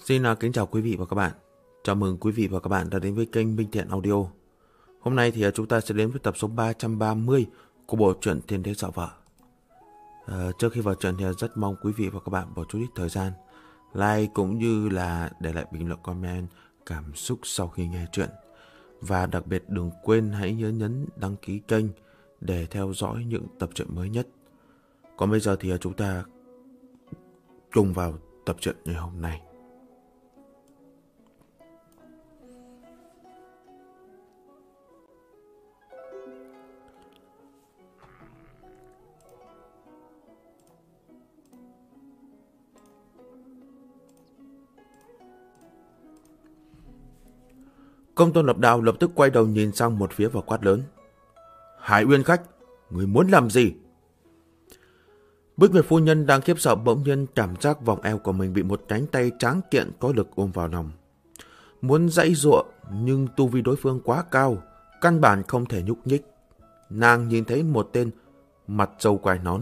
Xin kính chào quý vị và các bạn. Chào mừng quý vị và các bạn đã đến với kênh Minh Thiện Audio. Hôm nay thì chúng ta sẽ đến với tập số 330 của bộ truyện Thiên Đế Dạo Vợ. Trước khi vào truyện thì rất mong quý vị và các bạn bỏ chút ít thời gian like cũng như là để lại bình luận comment cảm xúc sau khi nghe truyện. Và đặc biệt đừng quên hãy nhớ nhấn đăng ký kênh để theo dõi những tập truyện mới nhất. Còn bây giờ thì chúng ta cùng vào tập truyện ngày hôm nay. Công tôn Lập Đạo lập tức quay đầu nhìn sang một phía và quát lớn. Hải Uyên khách, người muốn làm gì? Bích Nguyệt phu nhân đang khiếp sợ bỗng nhiên cảm giác vòng eo của mình bị một cánh tay tráng kiện có lực ôm vào lòng. Muốn giãy giụa nhưng tu vi đối phương quá cao, căn bản không thể nhúc nhích. Nàng nhìn thấy một tên mặt râu quai nón.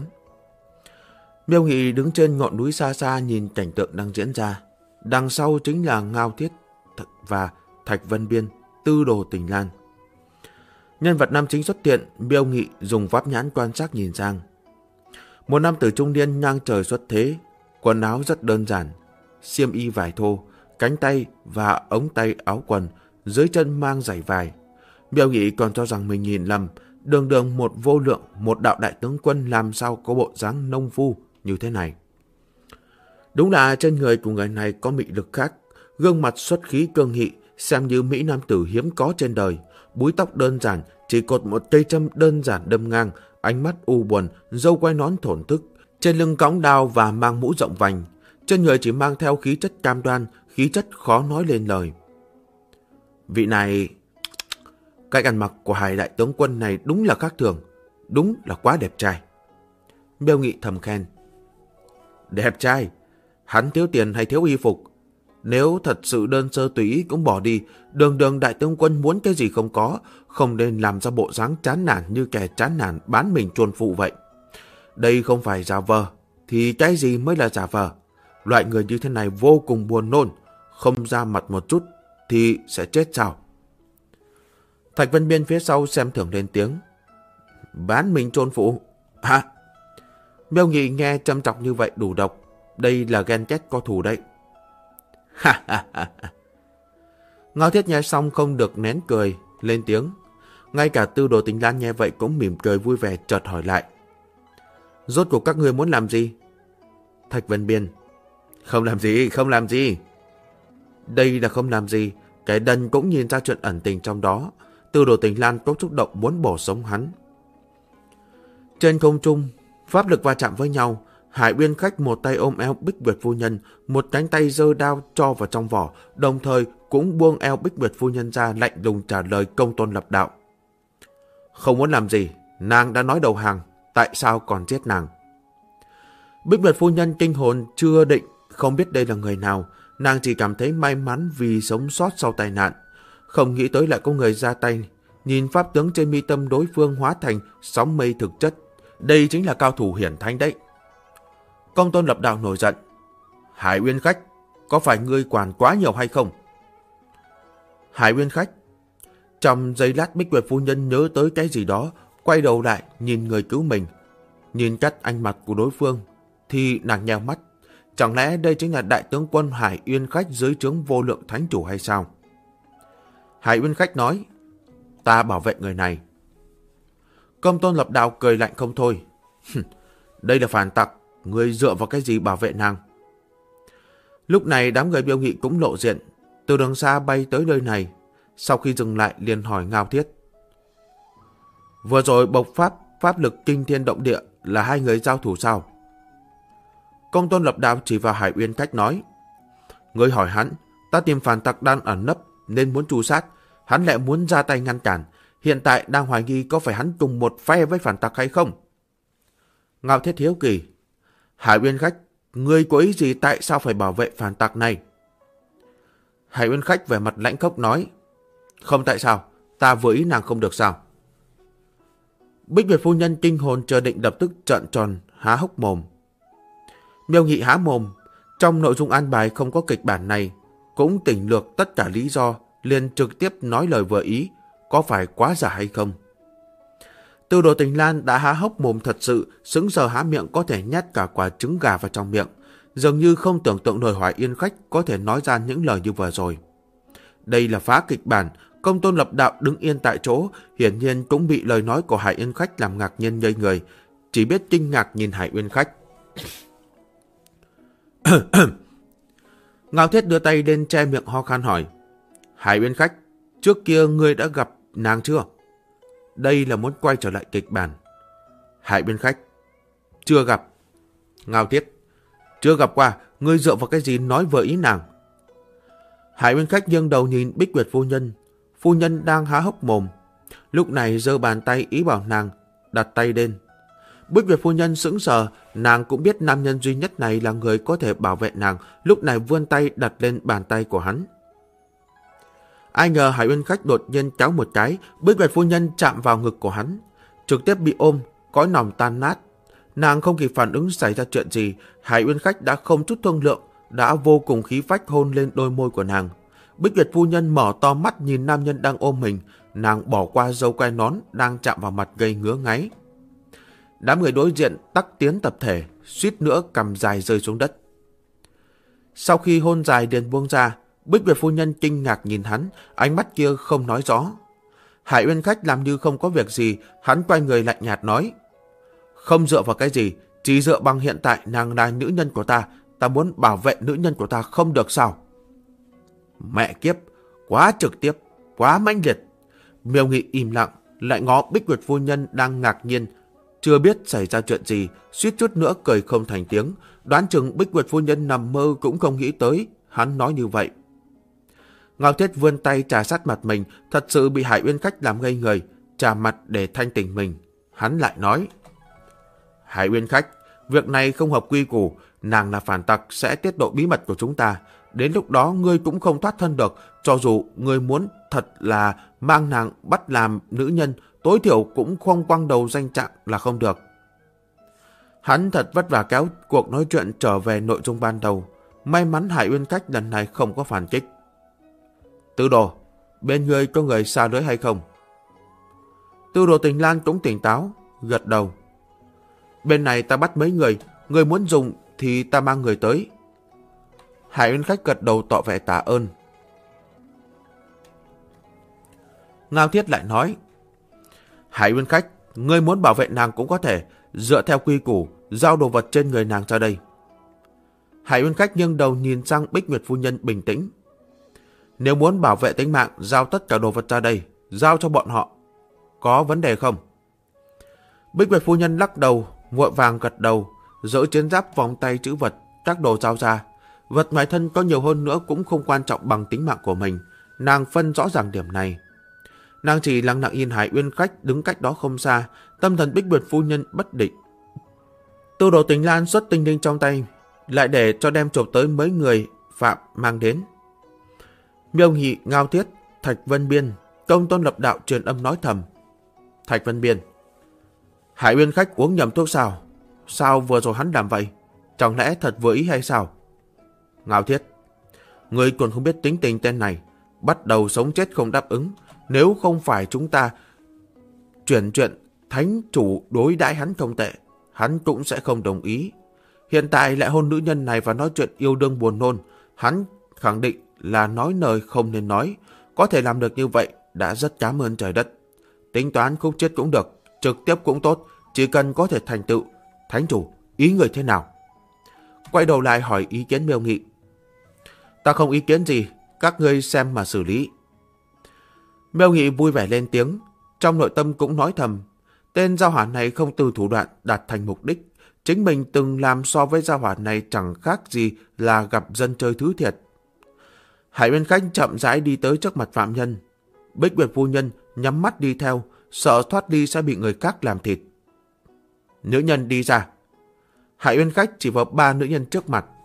Miêu Nghị đứng trên ngọn núi xa xa nhìn cảnh tượng đang diễn ra. Đằng sau chính là Ngao Thiết và Thạch Vân Biên, tư đồ Tình Lan. Nhân vật nam chính xuất hiện, Miêu Nghị dùng pháp nhãn quan sát nhìn sang. Một nam tử trung niên ngang trời xuất thế, quần áo rất đơn giản, xiêm y vải thô, cánh tay và ống tay áo quần, dưới chân mang giày vải. Miêu Nghị còn cho rằng mình nhìn lầm, đường đường một vô lượng, một đạo đại tướng quân làm sao có bộ dáng nông phu như thế này. Đúng là trên người của người này có mị lực khác, gương mặt xuất khí cương nghị, xem như mỹ nam tử hiếm có trên đời. Búi tóc đơn giản, chỉ cột một cây châm đơn giản đâm ngang, ánh mắt u buồn, râu quai nón thổn thức, trên lưng cõng đao và mang mũ rộng vành. Trên người chỉ mang theo khí chất cam đoan, khí chất khó nói lên lời. Vị này, cách ăn mặc của Hải đại tướng quân này đúng là khác thường, đúng là quá đẹp trai. Miêu Nghị thầm khen. Đẹp trai? Hắn thiếu tiền hay thiếu y phục? Nếu thật sự đơn sơ tùy ý cũng bỏ đi, đường đường đại tướng quân muốn cái gì không có, không nên làm ra bộ dáng chán nản như kẻ chán nản bán mình chuồn phụ vậy. Đây không phải giả vờ, thì cái gì mới là giả vờ? Loại người như thế này vô cùng buồn nôn, không ra mặt một chút thì sẽ chết sao? Thạch Vân Biên phía sau xem thường lên tiếng. Bán mình chôn phụ? Hả? Miêu Nghị nghe châm chọc như vậy đủ độc, đây là ghen ghét có thù đấy. Ha ha ha. Ngao Thiết nghe xong không được nén cười, lên tiếng. Ngay cả tư đồ Tình Lan nghe vậy cũng mỉm cười vui vẻ, chợt hỏi lại. Rốt cuộc các người muốn làm gì? Thạch Vân Biên. Không làm gì, không làm gì. Đây là không làm gì, cái đần cũng nhìn ra chuyện ẩn tình trong đó. Tư đồ Tình Lan có xúc động muốn bổ sống hắn. Trên không trung, pháp lực va chạm với nhau. Hải Uyên khách một tay ôm eo Bích Nguyệt phu nhân, một cánh tay giơ đao cho vào trong vỏ, đồng thời cũng buông eo Bích Nguyệt phu nhân ra, lạnh lùng trả lời công tôn Lập Đạo. Không muốn làm gì, nàng đã nói đầu hàng, tại sao còn giết nàng? Bích Nguyệt phu nhân kinh hồn chưa định, không biết đây là người nào, nàng chỉ cảm thấy may mắn vì sống sót sau tai nạn, không nghĩ tới lại có người ra tay. Nhìn pháp tướng trên mi tâm đối phương hóa thành sóng mây thực chất, đây chính là cao thủ hiển thánh đấy. Công tôn Lập Đạo nổi giận. Hải Uyên khách, có phải ngươi quản quá nhiều hay không? Hải Uyên khách. Trong giây lát Bích Nguyệt phu nhân nhớ tới cái gì đó, quay đầu lại nhìn người cứu mình. Nhìn cách ánh mặt của đối phương thì nàng nheo mắt. Chẳng lẽ đây chính là đại tướng quân Hải Uyên khách dưới trướng vô lượng thánh chủ hay sao? Hải Uyên khách nói. Ta bảo vệ người này. Công tôn Lập Đạo cười lạnh không thôi. Đây là phản tặc, ngươi dựa vào cái gì bảo vệ nàng? Lúc này đám người Miêu Nghị cũng lộ diện, từ đằng xa bay tới nơi này. Sau khi dừng lại liền hỏi Ngao Thiết. Vừa rồi bộc phát pháp lực kinh thiên động địa là hai người giao thủ sao? Công tôn Lập Đạo chỉ vào Hải Uyên cách nói. Ngươi hỏi hắn, ta tìm phản tặc đang ẩn nấp nên muốn tru sát, hắn lại muốn ra tay ngăn cản. Hiện tại đang hoài nghi có phải hắn cùng một phe với phản tặc hay không? Ngao Thiết hiếu kỳ. Hải Uyên khách, ngươi có ý gì tại sao phải bảo vệ phản tặc này? Hải Uyên khách vẻ mặt lãnh khốc nói. Không tại sao, ta vừa ý nàng không được sao? Bích Nguyệt phu nhân kinh hồn chờ định lập tức trợn tròn, há hốc mồm. Miêu Nghị há mồm, Trong nội dung an bài không có kịch bản này, cũng tỉnh lược tất cả lý do, liền trực tiếp nói lời vừa ý, có phải quá giả hay không? Tư Đồ Tình Lan đã há hốc mồm thật sự, sững sờ há miệng có thể nhét cả quả trứng gà vào trong miệng, dường như không tưởng tượng nổi Hoài Yên Khách có thể nói ra những lời như vừa rồi. Đây là phá kịch bản. Công Tôn Lập Đạo đứng yên tại chỗ, hiển nhiên cũng bị lời nói của Hải Uyên Khách làm ngạc nhiên ngây người, chỉ biết kinh ngạc nhìn Hải Uyên Khách. Ngao Thiết đưa tay lên che miệng ho khan hỏi, Hải Uyên Khách, trước kia ngươi đã gặp nàng chưa? Đây là muốn quay trở lại kịch bản. Hải Uyên Khách, chưa gặp. Ngao Thiết, chưa gặp qua, ngươi dựa vào cái gì nói vừa ý nàng? Hải Uyên Khách nghiêng đầu nhìn Bích Nguyệt phu nhân đang há hốc mồm, lúc này giơ bàn tay ý bảo nàng đặt tay lên. Bích Nguyệt phu nhân sững sờ, nàng cũng biết nam nhân duy nhất này là người có thể bảo vệ nàng, lúc này vươn tay đặt lên bàn tay của hắn. Ai ngờ Hải Uyên Khách đột nhiên kéo một cái, Bích Nguyệt phu nhân chạm vào ngực của hắn, trực tiếp bị ôm, cõi lòng tan nát. Nàng không kịp phản ứng xảy ra chuyện gì, Hải Uyên Khách đã không chút thương lượng, đã vô cùng khí phách hôn lên đôi môi của nàng. Bích Nguyệt phu nhân mở to mắt nhìn nam nhân đang ôm mình, nàng bỏ qua râu quai nón đang chạm vào mặt gây ngứa ngáy. Đám người đối diện tắc tiến tập thể, suýt nữa cằm dài rơi xuống đất. Sau khi hôn dài liền buông ra, Bích Nguyệt phu nhân kinh ngạc nhìn hắn, ánh mắt kia không nói rõ. Hải Uyên Khách làm như không có việc gì, hắn quay người lạnh nhạt nói, không dựa vào cái gì, chỉ dựa bằng hiện tại nàng là nữ nhân của ta muốn bảo vệ nữ nhân của ta không được sao? Mẹ kiếp, quá trực tiếp, quá mãnh liệt. Miêu Nghị im lặng, lại ngó Bích Nguyệt phu nhân đang ngạc nhiên, chưa biết xảy ra chuyện gì, suýt chút nữa cười không thành tiếng, đoán chừng Bích Nguyệt phu nhân nằm mơ cũng không nghĩ tới hắn nói như vậy. Ngao Thiết vươn tay trà sát mặt mình, thật sự bị Hải Uyên Khách làm ngây người, trà mặt để thanh tỉnh mình. Hắn lại nói, Hải Uyên Khách, việc này không hợp quy củ, nàng là phản tặc sẽ tiết lộ bí mật của chúng ta. Đến lúc đó ngươi cũng không thoát thân được, cho dù ngươi muốn thật là mang nàng bắt làm nữ nhân, tối thiểu cũng không quăng đầu danh trạng là không được. Hắn thật vất vả kéo cuộc nói chuyện trở về nội dung ban đầu. May mắn Hải Uyên Khách lần này không có phản kích. Tư Đồ, bên ngươi có người xa lưới hay không? Tư Đồ Tình Lan cũng tỉnh táo, gật đầu. Bên này ta bắt mấy người, người muốn dùng thì ta mang người tới. Hải Uyên Khách gật đầu tỏ vẻ tạ ơn. Ngao Thiết lại nói, Hải Uyên Khách, ngươi muốn bảo vệ nàng cũng có thể, dựa theo quy củ, giao đồ vật trên người nàng ra đây. Hải Uyên Khách nghiêng đầu nhìn sang Bích Nguyệt phu nhân bình tĩnh. Nếu muốn bảo vệ tính mạng, giao tất cả đồ vật ra đây, giao cho bọn họ. Có vấn đề không? Bích Nguyệt phu nhân lắc đầu, vội vàng gật đầu, dỡ chiến giáp vòng tay chữ vật, các đồ giao ra. Vật ngoài thân có nhiều hơn nữa cũng không quan trọng bằng tính mạng của mình, nàng phân rõ ràng điểm này. Nàng chỉ lặng lặng nhìn Hải Uyên Khách đứng cách đó không xa, tâm thần Bích Nguyệt phu nhân bất định. Tư Đồ Tình Lan xuất tinh linh trong tay, lại để cho đem chụp tới mấy người phạm mang đến. Miêu Nghị, Ngao Thiết, Thạch Vân Biên, Công Tôn Lập Đạo truyền âm nói thầm. Thạch Vân Biên, Hải Uyên Khách uống nhầm thuốc sao? Sao vừa rồi hắn làm vậy? Chẳng lẽ thật vừa ý hay sao? Ngao Thiết, người còn không biết tính tình tên này, bắt đầu sống chết không đáp ứng. Nếu không phải chúng ta chuyển chuyện thánh chủ đối đãi hắn không tệ, hắn cũng sẽ không đồng ý. Hiện tại lại hôn nữ nhân này và nói chuyện yêu đương buồn nôn, hắn khẳng định là nói lời không nên nói. Có thể làm được như vậy đã rất cảm ơn trời đất. Tính toán khúc chết cũng được, trực tiếp cũng tốt, chỉ cần có thể thành tựu. Thánh chủ, ý người thế nào? Quay đầu lại hỏi ý kiến Miêu Nghị. Ta không ý kiến gì, các ngươi xem mà xử lý. Miêu Nghị vui vẻ lên tiếng, trong nội tâm cũng nói thầm, tên giao hỏa này không từ thủ đoạn đạt thành mục đích. Chính mình từng làm so với giao hỏa này chẳng khác gì là gặp dân chơi thứ thiệt. Hải Uyên Khách chậm rãi đi tới trước mặt phạm nhân. Bích Nguyệt phu nhân nhắm mắt đi theo, sợ thoát đi sẽ bị người khác làm thịt. Nữ nhân đi ra. Hải Uyên Khách chỉ vào 3 nữ nhân trước mặt.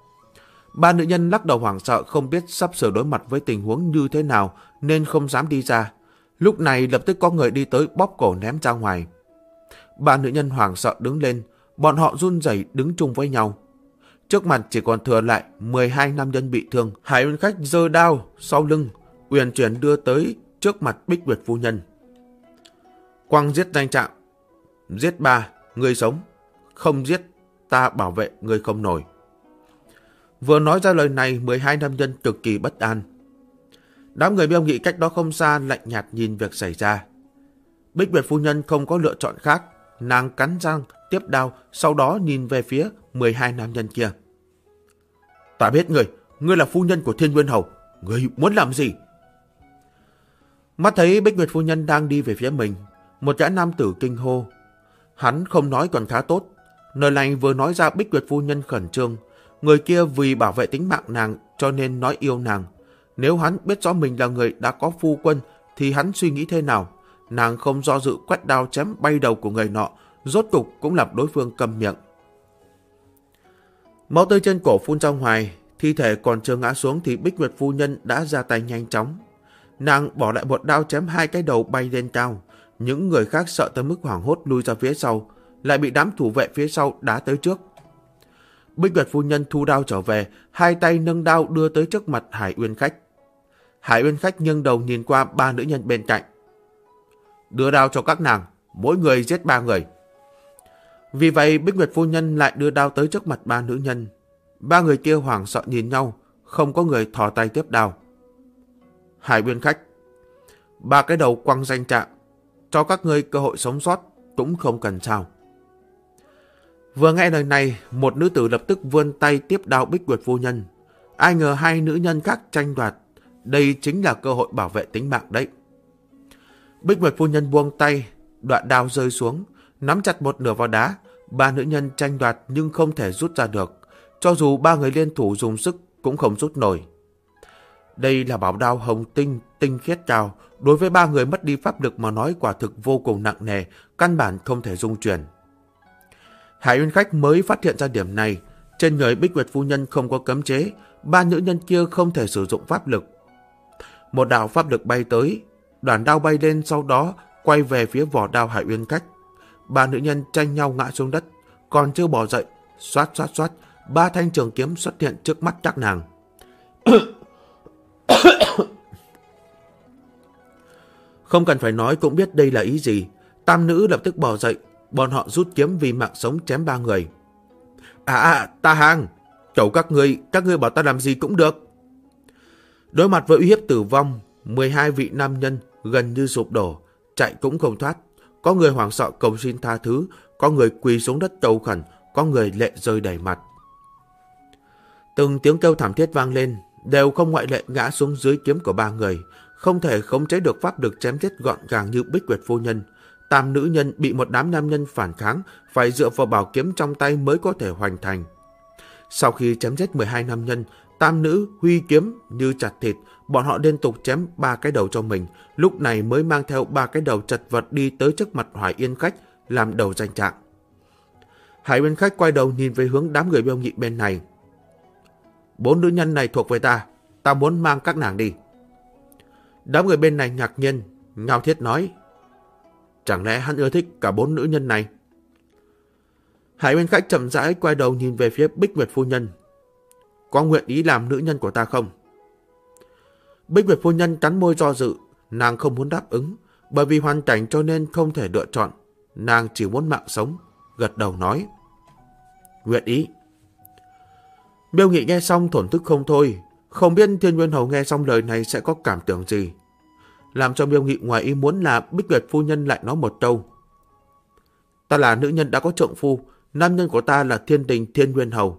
3 nữ nhân lắc đầu hoảng sợ, không biết sắp sửa đối mặt với tình huống như thế nào nên không dám đi ra. Lúc này lập tức có người đi tới bóp cổ ném ra ngoài. 3 nữ nhân hoảng sợ đứng lên, bọn họ run rẩy đứng chung với nhau. Trước mặt chỉ còn thừa lại 12 nam nhân bị thương. Hải Uyên Khách giơ đao sau lưng, uyển chuyển đưa tới trước mặt Bích Nguyệt phu nhân. Quang giết danh trạng. Giết 3, ngươi sống. Không giết, ta bảo vệ ngươi không nổi. Vừa nói ra lời này, 12 nam nhân cực kỳ bất an. Đám người Miêu Nghị cách đó không xa lạnh nhạt nhìn việc xảy ra. Bích Nguyệt phu nhân không có lựa chọn khác, nàng cắn răng tiếp đao, sau đó nhìn về phía 12 nam nhân kia. Ta biết ngươi là phu nhân của Thiên Nguyên Hầu, ngươi muốn làm gì? Mắt thấy Bích Nguyệt phu nhân đang đi về phía mình, một gã nam tử kinh hô. Hắn không nói còn khá tốt, lời này vừa nói ra Bích Nguyệt phu nhân khẩn trương. Người kia vì bảo vệ tính mạng nàng cho nên nói yêu nàng. Nếu hắn biết rõ mình là người đã có phu quân thì hắn suy nghĩ thế nào? Nàng không do dự quét đao chém bay đầu của người nọ, rốt cục cũng làm đối phương câm miệng. Máu tươi trên cổ phun ra ngoài, thi thể còn chưa ngã xuống thì Bích Nguyệt phu nhân đã ra tay nhanh chóng. Nàng bỏ lại một đao chém 2 cái đầu bay lên cao. Những người khác sợ tới mức hoảng hốt lui ra phía sau, lại bị đám thủ vệ phía sau đá tới trước. Bích Nguyệt phu nhân thu đao trở về, 2 tay nâng đao đưa tới trước mặt Hải Uyên Khách. Hải Uyên Khách nghiêng đầu nhìn qua 3 nữ nhân bên cạnh. Đưa đao cho các nàng, mỗi người giết 3 người. Vì vậy Bích Nguyệt phu nhân lại đưa đao tới trước mặt 3 nữ nhân. 3 người kia hoảng sợ nhìn nhau, không có người thò tay tiếp đao. Hải Uyên Khách, 3 cái đầu quăng danh trạng, cho các ngươi cơ hội sống sót cũng không cần sao. Vừa nghe lời này, một nữ tử lập tức vươn tay tiếp đao Bích Nguyệt phu nhân. Ai ngờ 2 nữ nhân khác tranh đoạt, đây chính là cơ hội bảo vệ tính mạng đấy. Bích Nguyệt phu nhân buông tay, đoạn đao rơi xuống, nắm chặt một nửa vào đá. 3 nữ nhân tranh đoạt nhưng không thể rút ra được. Cho dù 3 người liên thủ dùng sức cũng không rút nổi. Đây là bảo đao hồng tinh, tinh khiết cao. Đối với 3 người mất đi pháp lực mà nói quả thực vô cùng nặng nề, căn bản không thể dung chuyển. Hải Uyên Khách mới phát hiện ra điểm này. Trên người Bích Nguyệt phu nhân không có cấm chế, 3 nữ nhân kia không thể sử dụng pháp lực. Một đạo pháp lực bay tới, đoạn đao bay lên, sau đó quay về phía vỏ đao Hải Uyên Khách. 3 nữ nhân tranh nhau ngã xuống đất, còn chưa bỏ dậy, xoát xoát xoát, 3 thanh trường kiếm xuất hiện trước mắt các nàng. Không cần phải nói cũng biết đây là ý gì. Tam nữ lập tức bỏ dậy, bọn họ rút kiếm vì mạng sống chém 3 người. Ta hàng, cậu các ngươi bảo ta làm gì cũng được. Đối mặt với uy hiếp tử vong, 12 vị nam nhân gần như sụp đổ, chạy cũng không thoát. Có người hoảng sợ cầu xin tha thứ, có người quỳ xuống đất cầu khẩn, có người lệ rơi đầy mặt. Từng tiếng kêu thảm thiết vang lên, đều không ngoại lệ ngã xuống dưới kiếm của 3 người, không thể khống chế được pháp lực chém giết gọn gàng như Bích Nguyệt phu nhân. Tam nữ nhân bị một đám nam nhân phản kháng, phải dựa vào bảo kiếm trong tay mới có thể hoàn thành. Sau khi chém giết 12 nam nhân, tam nữ huy kiếm như chặt thịt, bọn họ liên tục chém 3 cái đầu cho mình, lúc này mới mang theo 3 cái đầu chật vật đi tới trước mặt Hải Uyên Khách làm đầu danh trạng. Hải Uyên Khách quay đầu nhìn về hướng đám người Miêu Nghị bên này. 4 nữ nhân này thuộc về ta muốn mang các nàng đi. Đám người bên này ngạc nhiên, Ngao Thiết nói, chẳng lẽ hắn ưa thích cả 4 nữ nhân này? Hải Uyên Khách chậm rãi quay đầu nhìn về phía Bích Nguyệt phu nhân. Có nguyện ý làm nữ nhân của ta không? Bích Nguyệt phu nhân cắn môi do dự, nàng không muốn đáp ứng, bởi vì hoàn cảnh cho nên không thể lựa chọn, nàng chỉ muốn mạng sống, gật đầu nói, nguyện ý. Miêu Nghị nghe xong thổn thức không thôi, không biết Thiên Nguyên Hầu nghe xong lời này sẽ có cảm tưởng gì. Làm cho Miêu Nghị ngoài ý muốn là Bích Nguyệt phu nhân lại nói một câu, ta là nữ nhân đã có trượng phu, nam nhân của ta là Thiên Đình Thiên Nguyên Hầu.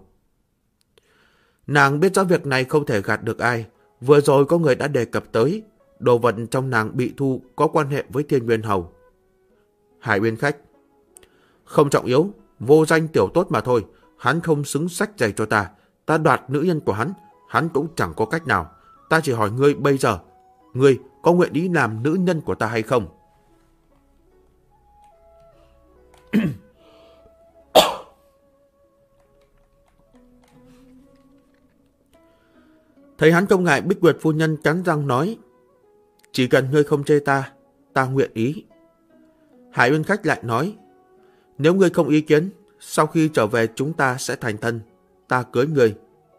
Nàng biết rõ việc này không thể gạt được ai. Vừa rồi có người đã đề cập tới, đồ vật trong nàng bị thu có quan hệ với Thiên Nguyên Hầu. Hải Uyên Khách, không trọng yếu, vô danh tiểu tốt mà thôi. Hắn không xứng xách giày cho ta đoạt nữ nhân của hắn cũng chẳng có cách nào. Ta chỉ hỏi ngươi bây giờ, ngươi có nguyện ý làm nữ nhân của ta hay không? Thấy hắn không ngại, Bích Nguyệt phu nhân cắn răng nói, chỉ cần ngươi không chê ta nguyện ý. Hải Uyên Khách lại nói, nếu ngươi không ý kiến, sau khi trở về chúng ta sẽ thành thân. ta cưới ngươi.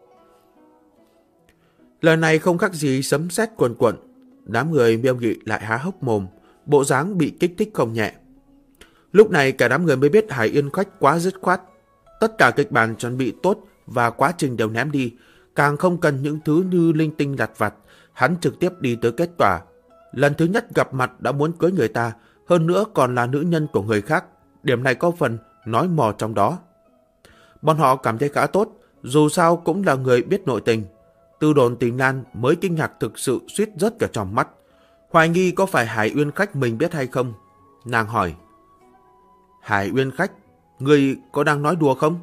Lời này không khác gì sấm sét quần quận. Đám người Miêu Nghị lại há hốc mồm, bộ dáng bị kích thích không nhẹ. Lúc này cả đám người mới biết Hải Uyên Khách quá dứt khoát. Tất cả kịch bản chuẩn bị tốt và quá trình đều ném đi, càng không cần những thứ như linh tinh lặt vặt. Hắn trực tiếp đi tới kết quả. Lần thứ nhất gặp mặt đã muốn cưới người ta, hơn nữa còn là nữ nhân của người khác. Điểm này có phần nói mò trong đó. Bọn họ cảm thấy khá tốt, dù sao cũng là người biết nội tình. Tư Đồn Tình Lan mới kinh ngạc thực sự suýt rớt cả trong mắt. Hoài nghi có phải Hải Uyên Khách mình biết hay không. Nàng hỏi: Hải Uyên Khách, người có đang nói đùa không?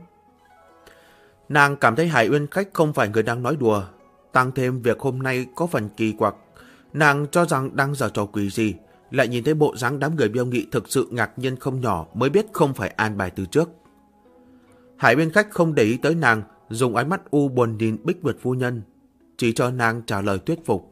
Nàng cảm thấy Hải Uyên Khách không phải người đang nói đùa. Tăng thêm việc hôm nay có phần kỳ quặc, nàng cho rằng đang giở trò quỷ gì. Lại nhìn thấy bộ dáng đám người Miêu Nghị thực sự ngạc nhiên không nhỏ, mới biết không phải an bài từ trước. Hải Uyên Khách không để ý tới nàng, dùng ánh mắt u buồn nhìn Bích Nguyệt phu nhân, chỉ cho nàng trả lời thuyết phục.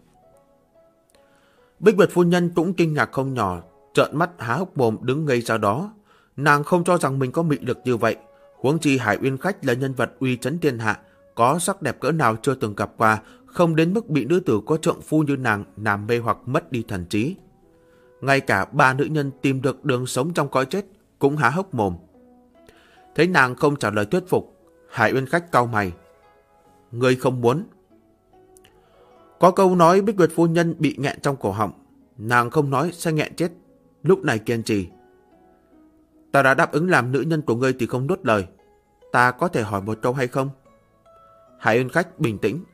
Bích Nguyệt phu nhân cũng kinh ngạc không nhỏ, trợn mắt há hốc mồm đứng ngây ra đó. Nàng không cho rằng mình có mị lực như vậy, huống chi Hải Uyên Khách là nhân vật uy chấn thiên hạ, có sắc đẹp cỡ nào chưa từng gặp qua, không đến mức bị nữ tử có trượng phu như nàng làm mê hoặc mất đi thần trí. Ngay cả 3 nữ nhân tìm được đường sống trong cõi chết cũng há hốc mồm. Thấy nàng không trả lời thuyết phục, Hải Uyên Khách cau mày: Ngươi không muốn? Có câu nói Bích Nguyệt phu nhân bị nghẹn trong cổ họng, nàng không nói sẽ nghẹn chết. Lúc này kiên trì: Ta đã đáp ứng làm nữ nhân của ngươi thì không nuốt lời. Ta có thể hỏi một câu hay không? Hải Uyên Khách bình tĩnh: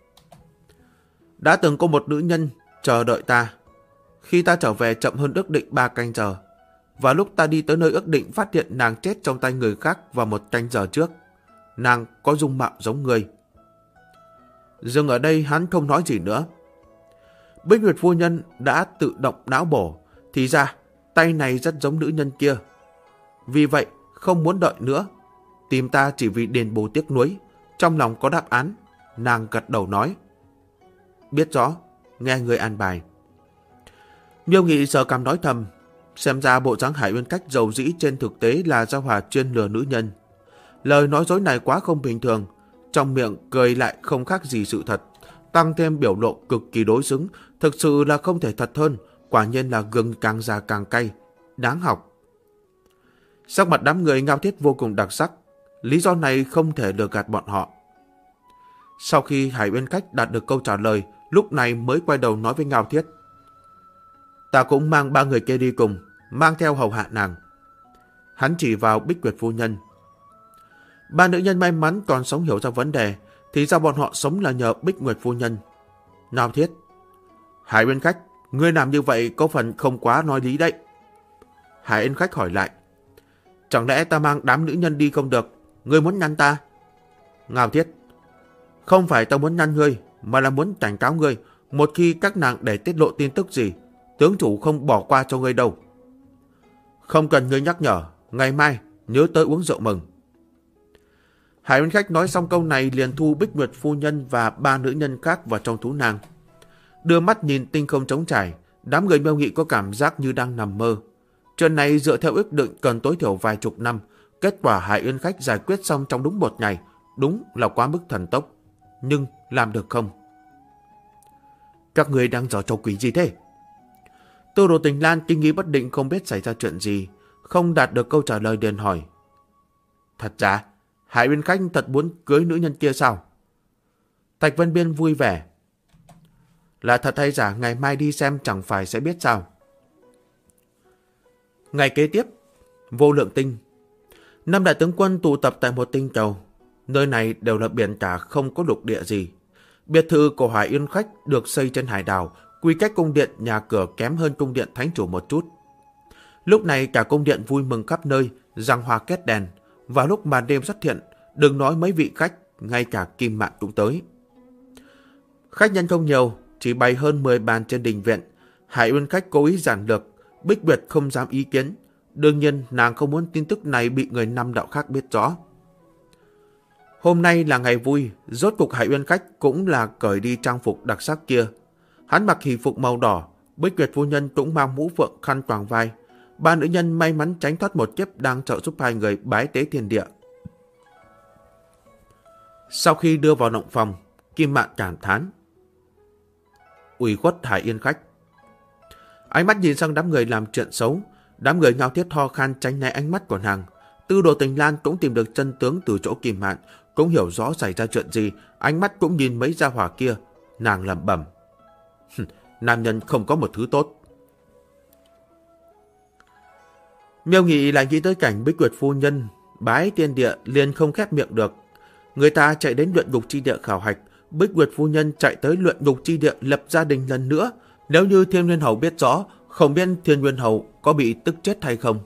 Đã từng có một nữ nhân chờ đợi ta. Khi ta trở về chậm hơn ước định 3 canh giờ, và lúc ta đi tới nơi ước định phát hiện nàng chết trong tay người khác vào 1 canh giờ trước. Nàng có dung mạo giống ngươi. Dừng ở đây, hắn không nói gì nữa. Bích Nguyệt phu nhân đã tự động não bổ, thì ra tay này rất giống nữ nhân kia. Vì vậy không muốn đợi nữa, tìm ta chỉ vì đền bù tiếc nuối. Trong lòng có đáp án, nàng gật đầu nói: Biết rõ, nghe người an bài. Miêu Nghị sờ cằm nói thầm, xem ra bộ dáng Hải Uyên Cách dầu dĩ trên thực tế là Giao Hòa chuyên lừa nữ nhân. Lời nói dối này quá không bình thường, trong miệng cười lại không khác gì sự thật, tăng thêm biểu lộ cực kỳ đối xứng, thực sự là không thể thật hơn, quả nhiên là gừng càng già càng cay, đáng học. Sắc mặt đám người Ngao Thiết vô cùng đặc sắc, lý do này không thể lừa gạt bọn họ. Sau khi Hải Uyên Cách đạt được câu trả lời, lúc này mới quay đầu nói với Ngao Thiết: Ta cũng mang 3 người kia đi cùng, mang theo hầu hạ nàng. Hắn chỉ vào Bích Nguyệt phu nhân. 3 nữ nhân may mắn còn sống hiểu ra vấn đề, thì ra bọn họ sống là nhờ Bích Nguyệt phu nhân. Ngao Thiết: Hải Uyên Khách, ngươi làm như vậy có phần không quá nói lý đấy. Hải Uyên Khách hỏi lại: Chẳng lẽ ta mang đám nữ nhân đi không được, ngươi muốn nhăn ta? Ngao Thiết: Không phải ta muốn nhăn ngươi, mà là muốn cảnh cáo ngươi, một khi các nàng để tiết lộ tin tức gì, tướng chủ không bỏ qua cho ngươi đâu. Không cần ngươi nhắc nhở, ngày mai nhớ tới uống rượu mừng. Hải Uyên Khách nói xong câu này liền thu Bích Nguyệt phu nhân và 3 nữ nhân khác vào trong thú nàng. Đưa mắt nhìn tinh không trống trải, đám người Miêu Nghị có cảm giác như đang nằm mơ. Chuyện này dựa theo ước định cần tối thiểu vài chục năm, kết quả Hải Uyên Khách giải quyết xong trong đúng 1 ngày, đúng là quá mức thần tốc. Nhưng làm được không? Các người đang giở trò quỷ gì thế? Tư Đồ Tình Lan kinh nghi bất định không biết xảy ra chuyện gì, không đạt được câu trả lời liền hỏi: Thật ra Hải Uyên Khách thật muốn cưới nữ nhân kia sao? Thạch Vân Biên vui vẻ: Là thật hay giả ngày mai đi xem chẳng phải sẽ biết sao. Ngày kế tiếp, Vô Lượng Tinh. 5 đại tướng quân tụ tập tại một tinh cầu. Nơi này đều là biển cả, không có lục địa gì. Biệt thự của Hải Uyên Khách được xây trên hải đảo, quy cách cung điện nhà cửa kém hơn cung điện thánh chủ một chút. Lúc này cả cung điện vui mừng khắp nơi, giăng hoa kết đèn. Vào lúc màn đêm xuất hiện, đừng nói mấy vị khách, ngay cả Kim Mạn cũng tới. Khách nhân không nhiều, chỉ bày hơn 10 bàn trên đình viện. Hải Uyên Khách cố ý giản lược, Bích Nguyệt không dám ý kiến. Đương nhiên nàng không muốn tin tức này bị người 5 đạo khác biết rõ. Hôm nay là ngày vui, rốt cục Hải Uyên Khách cũng là cởi đi trang phục đặc sắc kia. Hắn mặc hỷ phục màu đỏ, Bích Nguyệt phu nhân cũng mang mũ phượng khăn choàng vai. 3 nữ nhân may mắn tránh thoát một kiếp đang trợ giúp 2 người bái tế thiên địa. Sau khi đưa vào động phòng, Kim Mạn cảm thán: ủy khuất Hải Yên khách. Ánh mắt nhìn sang đám người làm chuyện xấu, đám người nhao thiết ho khan tránh né ánh mắt của nàng. Tư Đồ Tình Lan cũng tìm được chân tướng từ chỗ Kim Mạn, cũng hiểu rõ xảy ra chuyện gì, ánh mắt cũng nhìn mấy gia hỏa kia. Nàng lẩm bẩm: nam nhân không có một thứ tốt. Miêu Nghị lại nghĩ tới cảnh Bích Nguyệt phu nhân bái tiên địa liền không khép miệng được. Người ta chạy đến luyện ngục chi địa khảo hạch, Bích Nguyệt phu nhân chạy tới luyện ngục chi địa lập gia đình lần nữa. Nếu như Thiên Nguyên Hầu biết rõ, không biết Thiên Nguyên Hầu có bị tức chết hay không.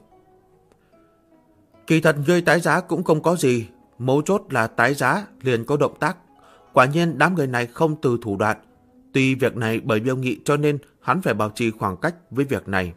Kỳ thật ngươi tái giá cũng không có gì, mấu chốt là tái giá liền có động tác. Quả nhiên đám người này không từ thủ đoạn. Tuy việc này bởi Miêu Nghị cho nên hắn phải bảo trì khoảng cách với việc này.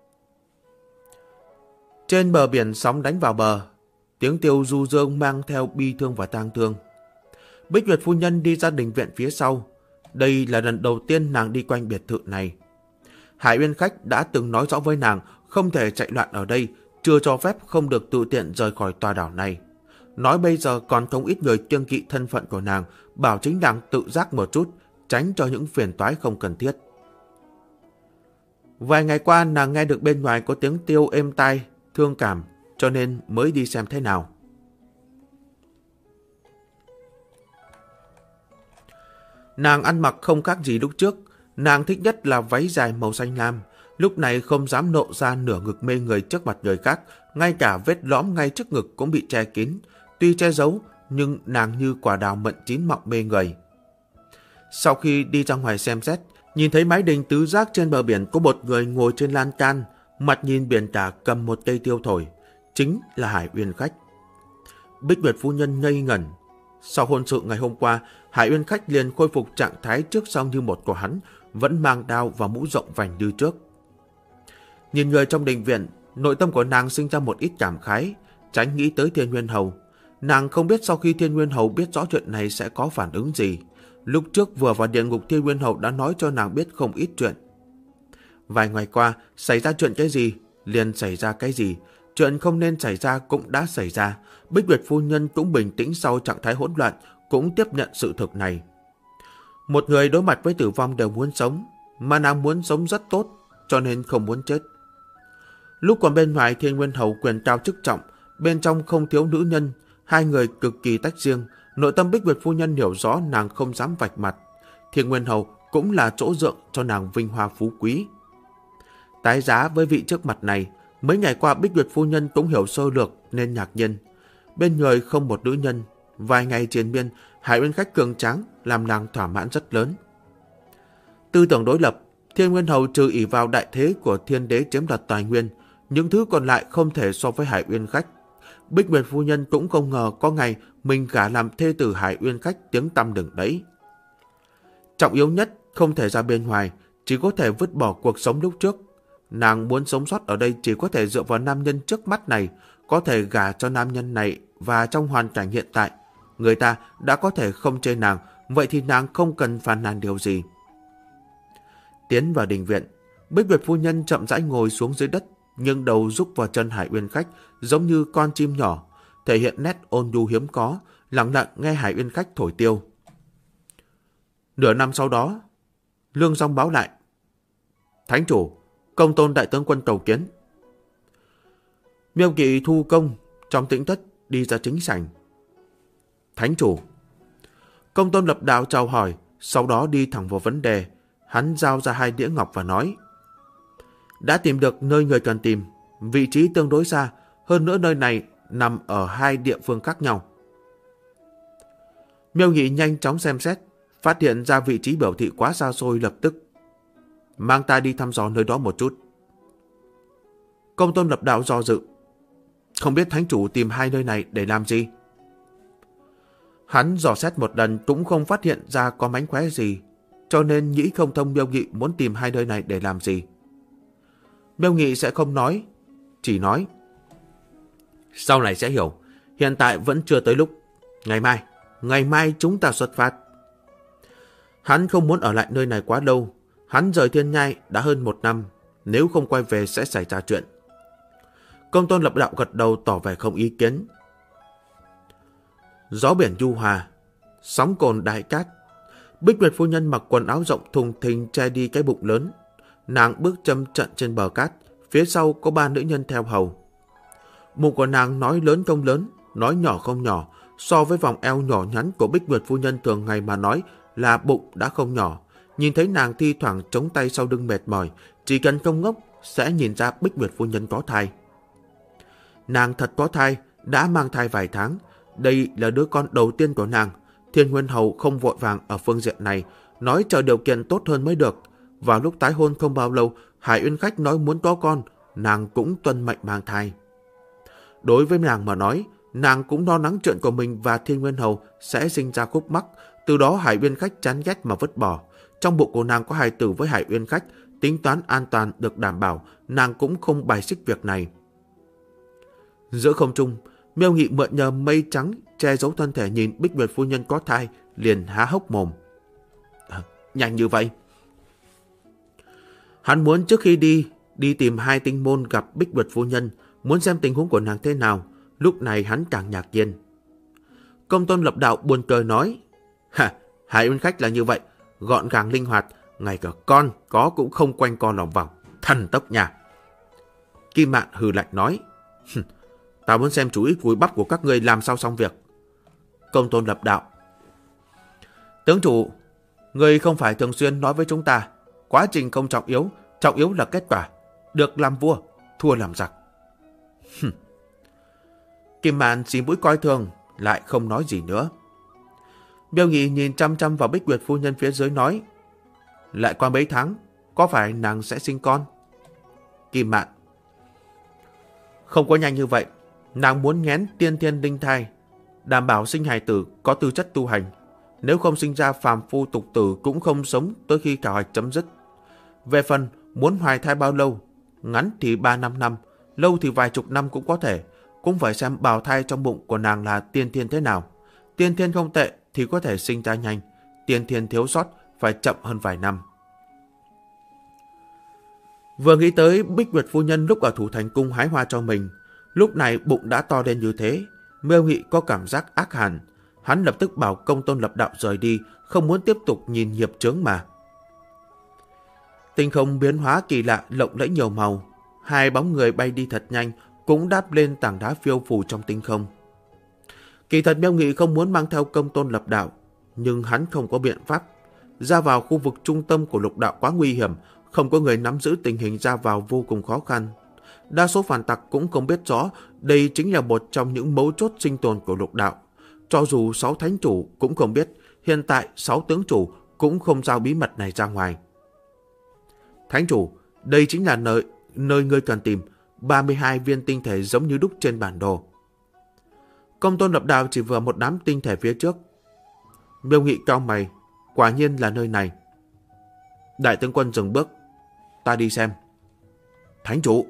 Trên bờ biển sóng đánh vào bờ, tiếng tiêu du dương mang theo bi thương và tang thương. Bích Nguyệt phu nhân đi ra đình viện phía sau. Đây là lần đầu tiên nàng đi quanh biệt thự này. Hải Uyên khách đã từng nói rõ với nàng không thể chạy loạn ở đây, chưa cho phép không được tự tiện rời khỏi tòa đảo này. Nói bây giờ còn không ít người kiêng kỵ thân phận của nàng, bảo chính nàng tự giác một chút, tránh cho những phiền toái không cần thiết. Vài ngày qua nàng nghe được bên ngoài có tiếng tiêu êm tai, thương cảm, cho nên mới đi xem thế nào. Nàng ăn mặc không khác gì lúc trước, nàng thích nhất là váy dài màu xanh lam, lúc này không dám nộ ra nửa ngực mê người trước mặt người khác, ngay cả vết lõm ngay trước ngực cũng bị che kín. Tuy che giấu, nhưng nàng như quả đào mận chín mọng mê người. Sau khi đi ra ngoài xem xét, nhìn thấy mái đình tứ giác trên bờ biển có một người ngồi trên lan can, mặt nhìn biển cả cầm một cây tiêu thổi, chính là Hải Uyên khách. Bích Nguyệt phu nhân ngây ngẩn. Sau hôn sự ngày hôm qua, Hải Uyên khách liền khôi phục trạng thái trước sau như một của hắn, vẫn mang đao và mũ rộng vành như trước. Nhìn người trong đình viện, nội tâm của nàng sinh ra một ít cảm khái, tránh nghĩ tới Thiên Nguyên Hầu. Nàng không biết sau khi Thiên Nguyên Hầu biết rõ chuyện này sẽ có phản ứng gì. Lúc trước vừa vào địa ngục, Thiên Nguyên Hầu đã nói cho nàng biết không ít chuyện. Vài ngày qua, xảy ra chuyện cái gì, liền xảy ra cái gì. Chuyện không nên xảy ra cũng đã xảy ra. Bích Nguyệt phu nhân cũng bình tĩnh sau trạng thái hỗn loạn, cũng tiếp nhận sự thực này. Một người đối mặt với tử vong đều muốn sống, mà nàng muốn sống rất tốt, cho nên không muốn chết. Lúc còn bên ngoài, Thiên Nguyên Hầu quyền cao chức trọng, bên trong không thiếu nữ nhân, hai người cực kỳ tách riêng. Nội tâm Bích Nguyệt phu nhân hiểu rõ nàng không dám vạch mặt. Thiên Nguyên Hầu cũng là chỗ dựa cho nàng vinh hoa phú quý. Tái giá với vị trước mặt này, mấy ngày qua Bích Nguyệt phu nhân cũng hiểu sơ lược nên ngạc nhiên. Bên người không một nữ nhân, vài ngày triền miên, Hải Uyên khách cường tráng làm nàng thỏa mãn rất lớn. Tư tưởng đối lập, Thiên Nguyên Hầu trừ ỷ vào đại thế của Thiên Đế chiếm đoạt tài nguyên, những thứ còn lại không thể so với Hải Uyên khách. Bích Nguyệt phu nhân cũng không ngờ có ngày mình gả làm thê tử Hải Uyên khách tiếng tăm đừng đấy. Trọng yếu nhất không thể ra bên ngoài, chỉ có thể vứt bỏ cuộc sống lúc trước. Nàng muốn sống sót ở đây chỉ có thể dựa vào nam nhân trước mắt này, có thể gả cho nam nhân này, và trong hoàn cảnh hiện tại, người ta đã có thể không chê nàng, vậy thì nàng không cần phàn nàn điều gì. Tiến vào đình viện, Bích Nguyệt phu nhân chậm rãi ngồi xuống dưới đất, nhưng đầu rúc vào chân Hải Uyên khách, giống như con chim nhỏ, thể hiện nét ôn nhu hiếm có, lặng lặng nghe Hải Uyên khách thổi tiêu. Nửa năm sau đó, Lương Song báo lại: Thánh chủ, Công Tôn đại tướng quân cầu kiến. Miêu Kỵ thu công trong tĩnh thất đi ra chính sảnh. Thánh chủ. Công Tôn lập đạo chào hỏi, sau đó đi thẳng vào vấn đề. Hắn giao ra 2 đĩa ngọc và nói: đã tìm được nơi người cần tìm, vị trí tương đối xa, hơn nữa nơi này nằm ở 2 địa phương khác nhau. Miêu Nghị nhanh chóng xem xét, phát hiện ra vị trí biểu thị quá xa xôi, lập tức: mang ta đi thăm dò nơi đó một chút. Công Tôn lập đạo do dự: không biết thánh chủ tìm 2 nơi này để làm gì? Hắn dò xét một lần cũng không phát hiện ra có mánh khóe gì, cho nên nghĩ không thông Miêu Nghị muốn tìm 2 nơi này để làm gì. Miêu Nghị sẽ không nói, chỉ nói: sau này sẽ hiểu, hiện tại vẫn chưa tới lúc. Ngày mai chúng ta xuất phát. Hắn không muốn ở lại nơi này quá lâu. Hắn rời Thiên Nhai đã hơn 1 năm, nếu không quay về sẽ xảy ra chuyện. Công Tôn lập đạo gật đầu tỏ vẻ không ý kiến. Gió biển du hòa, sóng cồn đại cát. Bích Nguyệt phu nhân mặc quần áo rộng thùng thình che đi cái bụng lớn. Nàng bước châm trận trên bờ cát, phía sau có 3 nữ nhân theo hầu. Bụng của nàng nói lớn không lớn, nói nhỏ không nhỏ, so với vòng eo nhỏ nhắn của Bích Nguyệt phu nhân thường ngày mà nói là bụng đã không nhỏ. Nhìn thấy nàng thi thoảng chống tay sau lưng mệt mỏi, chỉ cần không ngốc sẽ nhìn ra Bích Nguyệt phu nhân có thai. Nàng thật có thai, đã mang thai vài tháng. Đây là đứa con đầu tiên của nàng. Thiên Nguyên Hầu không vội vàng ở phương diện này, nói chờ điều kiện tốt hơn mới được. Vào lúc tái hôn không bao lâu, Hải Uyên Khách nói muốn có con, nàng cũng tuân mệnh mang thai. Đối với nàng mà nói, nàng cũng lo lắng chuyện của mình và Thiên Nguyên Hầu sẽ sinh ra khúc mắc, từ đó Hải Uyên Khách chán ghét mà vứt bỏ. Trong bụng của nàng có hài tử với Hải Uyên Khách, tính toán an toàn được đảm bảo, nàng cũng không bài xích việc này. Giữa không trung, Miêu Nghị mượn nhờ mây trắng che giấu thân thể nhìn Bích Nguyệt phu nhân có thai, liền há hốc mồm. Nhanh như vậy? Hắn muốn trước khi đi tìm 2 tinh môn gặp Bích Nguyệt phu nhân, muốn xem tình huống của nàng thế nào. Lúc này hắn càng ngạc nhiên. Công tôn Lập Đạo buồn cười nói, Hải Uyên Khách là như vậy, gọn gàng linh hoạt, ngay cả con có cũng không quanh co lòng vòng, thần tốc nhà. Kim Mạn hừ lạnh nói, ta muốn xem chú ý cùi bắp của các ngươi làm sao xong việc. Công tôn Lập Đạo, tướng chủ, ngươi không phải thường xuyên nói với chúng ta, quá trình không trọng yếu là kết quả, được làm vua, thua làm giặc. Kim Mạn xì mũi coi thường, lại không nói gì nữa. Miêu Nghị nhìn chăm chăm vào Bích Nguyệt phu nhân phía dưới nói, lại qua mấy tháng, có phải nàng sẽ sinh con? Kim Mạn, không có nhanh như vậy, nàng muốn nghén tiên thiên linh thai, đảm bảo sinh hài tử có tư chất tu hành, nếu không sinh ra phàm phu tục tử cũng không sống tới khi khảo hạch chấm dứt. Về phần muốn hoài thai bao lâu, ngắn thì 3-5 năm, lâu thì vài chục năm cũng có thể, cũng phải xem bào thai trong bụng của nàng là tiên thiên thế nào. Tiên thiên không tệ thì có thể sinh ra nhanh, tiên thiên thiếu sót phải chậm hơn vài năm. Vừa nghĩ tới Bích Nguyệt phu nhân lúc ở Thủ Thành Cung hái hoa cho mình, lúc này bụng đã to lên như thế, Miêu Nghị có cảm giác ác hẳn. Hắn lập tức bảo Công tôn Lập Đạo rời đi, không muốn tiếp tục nhìn nghiệp chướng mà. Tinh không biến hóa kỳ lạ, lộng lẫy nhiều màu. 2 bóng người bay đi thật nhanh, cũng đáp lên tảng đá phiêu phù trong tinh không. Kỳ thật Miêu Nghị không muốn mang theo Công tôn Lập Đạo, nhưng hắn không có biện pháp. Ra vào khu vực trung tâm của lục đạo quá nguy hiểm, không có người nắm giữ tình hình ra vào vô cùng khó khăn. Đa số phản tặc cũng không biết rõ đây chính là một trong những mấu chốt sinh tồn của lục đạo. Cho dù 6 thánh chủ cũng không biết, hiện tại 6 tướng chủ cũng không giao bí mật này ra ngoài. Thánh chủ, đây chính là nơi ngươi cần tìm, 32 viên tinh thể giống như đúc trên bản đồ. Công tôn Lập Đạo chỉ vừa một đám tinh thể phía trước. Miêu Nghị cau mày, quả nhiên là nơi này. Đại tướng quân dừng bước, ta đi xem. Thánh chủ.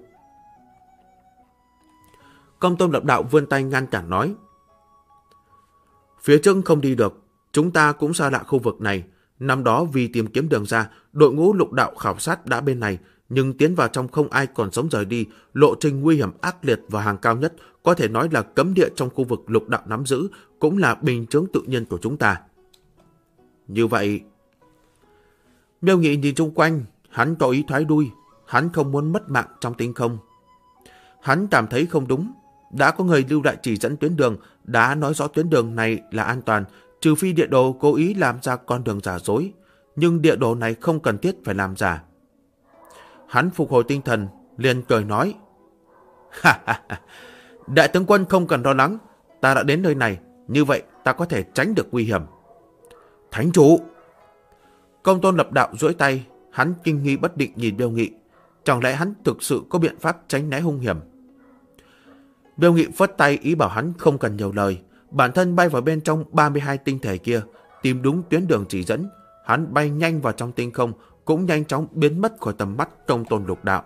Công tôn Lập Đạo vươn tay ngăn cản nói, phía trước không đi được, chúng ta cũng xa lạ khu vực này. Năm đó vì tìm kiếm đường ra, đội ngũ lục đạo khảo sát đã bên này, nhưng tiến vào trong không ai còn sống rời đi, lộ trình nguy hiểm ác liệt và hàng cao nhất, có thể nói là cấm địa trong khu vực lục đạo nắm giữ, cũng là bình chướng tự nhiên của chúng ta. Như vậy, Miêu Nghị nhìn chung quanh, hắn có ý thoái đuôi, hắn không muốn mất mạng trong tinh không. Hắn cảm thấy không đúng, đã có người lưu lại chỉ dẫn tuyến đường, đã nói rõ tuyến đường này là an toàn, trừ phi địa đồ cố ý làm ra con đường giả dối, nhưng địa đồ này không cần thiết phải làm giả. Hắn phục hồi tinh thần, liền cười nói, đại tướng quân không cần lo lắng, ta đã đến nơi này, như vậy ta có thể tránh được nguy hiểm. Thánh chủ! Công tôn Lập Đạo duỗi tay, hắn kinh nghi bất định nhìn Miêu Nghị, chẳng lẽ hắn thực sự có biện pháp tránh né hung hiểm? Miêu Nghị phất tay ý bảo hắn không cần nhiều lời, bản thân bay vào bên trong 32 tinh thể kia, tìm đúng tuyến đường chỉ dẫn. Hắn bay nhanh vào trong tinh không, cũng nhanh chóng biến mất khỏi tầm mắt Công tôn Lục Đạo.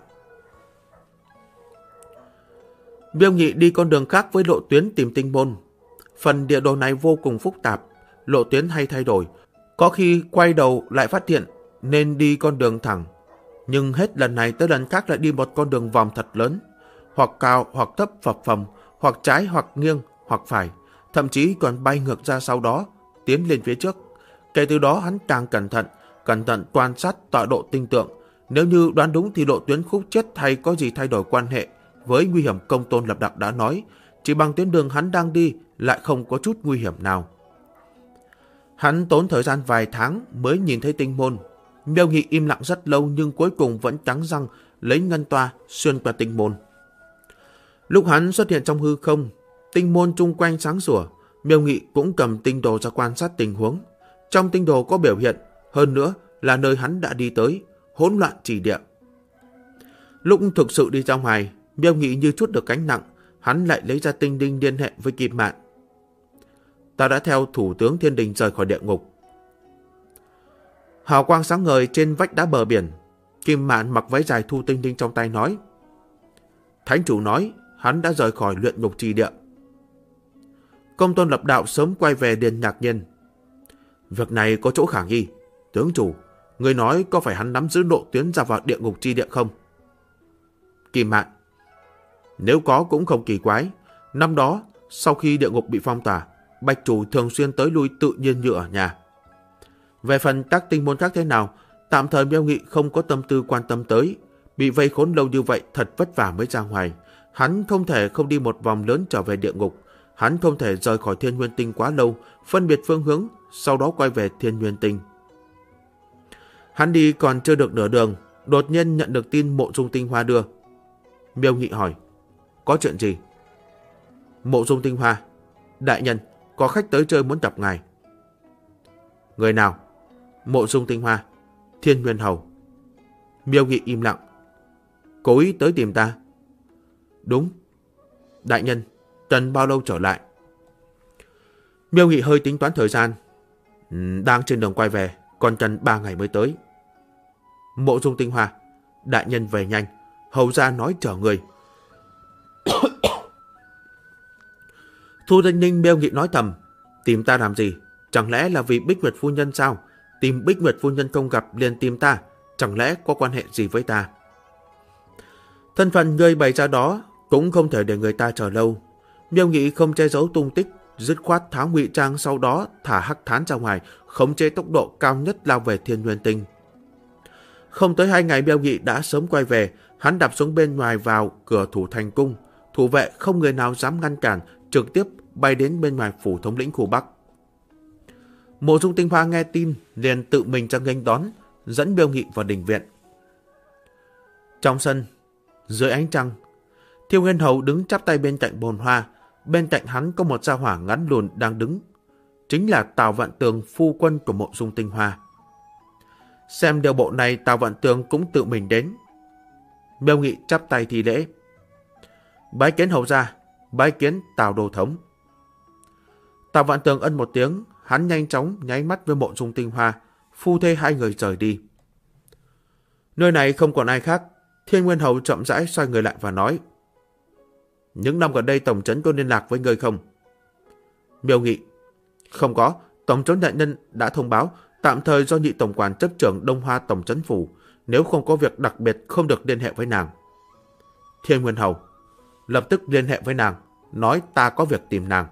Miêu Nghị đi con đường khác với lộ tuyến tìm tinh môn. Phần địa đồ này vô cùng phức tạp, lộ tuyến hay thay đổi, có khi quay đầu lại phát hiện nên đi con đường thẳng, nhưng hết lần này tới lần khác lại đi một con đường vòng thật lớn, hoặc cao hoặc thấp phập phồng, hoặc trái hoặc nghiêng hoặc phải, thậm chí còn bay ngược ra sau đó, tiến lên phía trước. Kể từ đó hắn càng cẩn thận quan sát tọa độ tinh tượng. Nếu như đoán đúng thì lộ tuyến khúc chết hay có gì thay đổi quan hệ với nguy hiểm Công Tôn Lập Đạo đã nói, chỉ bằng tuyến đường hắn đang đi lại không có chút nguy hiểm nào. Hắn tốn thời gian vài tháng mới nhìn thấy tinh môn. Miêu Nghị im lặng rất lâu nhưng cuối cùng vẫn cắn răng lấy ngân toa xuyên qua tinh môn. Lúc hắn xuất hiện trong hư không, tinh môn chung quanh sáng sủa. Miêu Nghị cũng cầm tinh đồ ra quan sát tình huống. Trong tinh đồ có biểu hiện, hơn nữa là nơi hắn đã đi tới, hỗn loạn chỉ địa. Lúc thực sự đi ra ngoài, Miêu Nghị như chút được gánh nặng, hắn lại lấy ra tinh đinh liên hệ với Kim Mạn. Ta đã theo thủ tướng Thiên Đình rời khỏi địa ngục. Hào quang sáng ngời trên vách đá bờ biển. Kim Mạn mặc váy dài thu tinh đinh trong tay nói: Thánh chủ nói hắn đã rời khỏi luyện ngục trì địa. Công Tôn Lập Đạo sớm quay về liền ngạc nhiên. Việc này có chỗ khả nghi. Tướng chủ, người nói có phải hắn nắm giữ độ tuyến ra vào địa ngục chi địa không? Kim Mạn: Nếu có cũng không kỳ quái. Năm đó, sau khi địa ngục bị phong tỏa, Bạch chủ thường xuyên tới lui tự nhiên như ở nhà. Về phần các tinh môn khác thế nào, tạm thời Miêu Nghị không có tâm tư quan tâm tới. Bị vây khốn lâu như vậy thật vất vả mới ra ngoài. Hắn không thể không đi một vòng lớn trở về địa ngục. Hắn không thể rời khỏi Thiên Nguyên Tinh quá lâu, phân biệt phương hướng, sau đó quay về Thiên Nguyên Tinh. Hắn đi còn chưa được nửa đường, đột nhiên nhận được tin Mộ Dung Tinh Hoa đưa. Miêu Nghị hỏi: Có chuyện gì? Mộ Dung Tinh Hoa: Đại nhân, có khách tới chơi muốn gặp ngài. Người nào? Mộ Dung Tinh Hoa: Thiên Nguyên Hầu. Miêu Nghị im lặng. Cố ý tới tìm ta? Đúng. Đại nhân, cần bao lâu trở lại? Miêu Nghị hơi tính toán thời gian. Đang trên đường quay về, còn cần 3 ngày mới tới. Mộ Dung Tinh Hoa: Đại nhân về nhanh, hầu ra nói chờ người. Thu Tinh Ninh Miêu Nghị nói thầm: Tìm ta làm gì? Chẳng lẽ là vì Bích Nguyệt phu nhân sao? Tìm Bích Nguyệt phu nhân không gặp liền tìm ta, chẳng lẽ có quan hệ gì với ta? Thân phận người bày ra đó cũng không thể để người ta chờ lâu. Miêu Nghị không che giấu tung tích, dứt khoát tháo ngụy trang, sau đó thả Hắc Thán ra ngoài, khống chế tốc độ cao nhất lao về Thiên Nguyên Tinh. Không tới 2 ngày Miêu Nghị đã sớm quay về. Hắn đạp xuống bên ngoài vào cửa thủ thành cung. Thủ vệ không người nào dám ngăn cản, trực tiếp bay đến bên ngoài phủ thống lĩnh khu Bắc. Mộ Dung Tinh Hoa nghe tin liền tự mình ra nghênh đón, dẫn Miêu Nghị vào đình viện. Trong sân, dưới ánh trăng, Thiêu Nguyên Hầu đứng chắp tay bên cạnh bồn hoa. Bên cạnh hắn có một gia hỏa ngắn lùn đang đứng, chính là Tào Vạn Tường, phu quân của Mộ Dung Tinh Hoa. Xem điều bộ này, Tào Vạn Tường cũng tự mình đến. Miêu Nghị chắp tay thi lễ: Bái kiến hầu gia, bái kiến Tào đô thống. Tào Vạn Tường ân một tiếng, hắn nhanh chóng nháy mắt với Mộ Dung Tinh Hoa, phu thê hai người rời đi. Nơi này không còn ai khác. Thiên Nguyên Hầu chậm rãi xoay người lại và nói: Những năm gần đây tổng trấn có liên lạc với người không? Miêu Nghị: Không có, tổng trấn đại nhân đã thông báo tạm thời do nhị tổng quản chấp trưởng Đông Hoa tổng trấn phủ, nếu không có việc đặc biệt không được liên hệ với nàng. Thiên Nguyên Hầu: Lập tức liên hệ với nàng, nói ta có việc tìm nàng.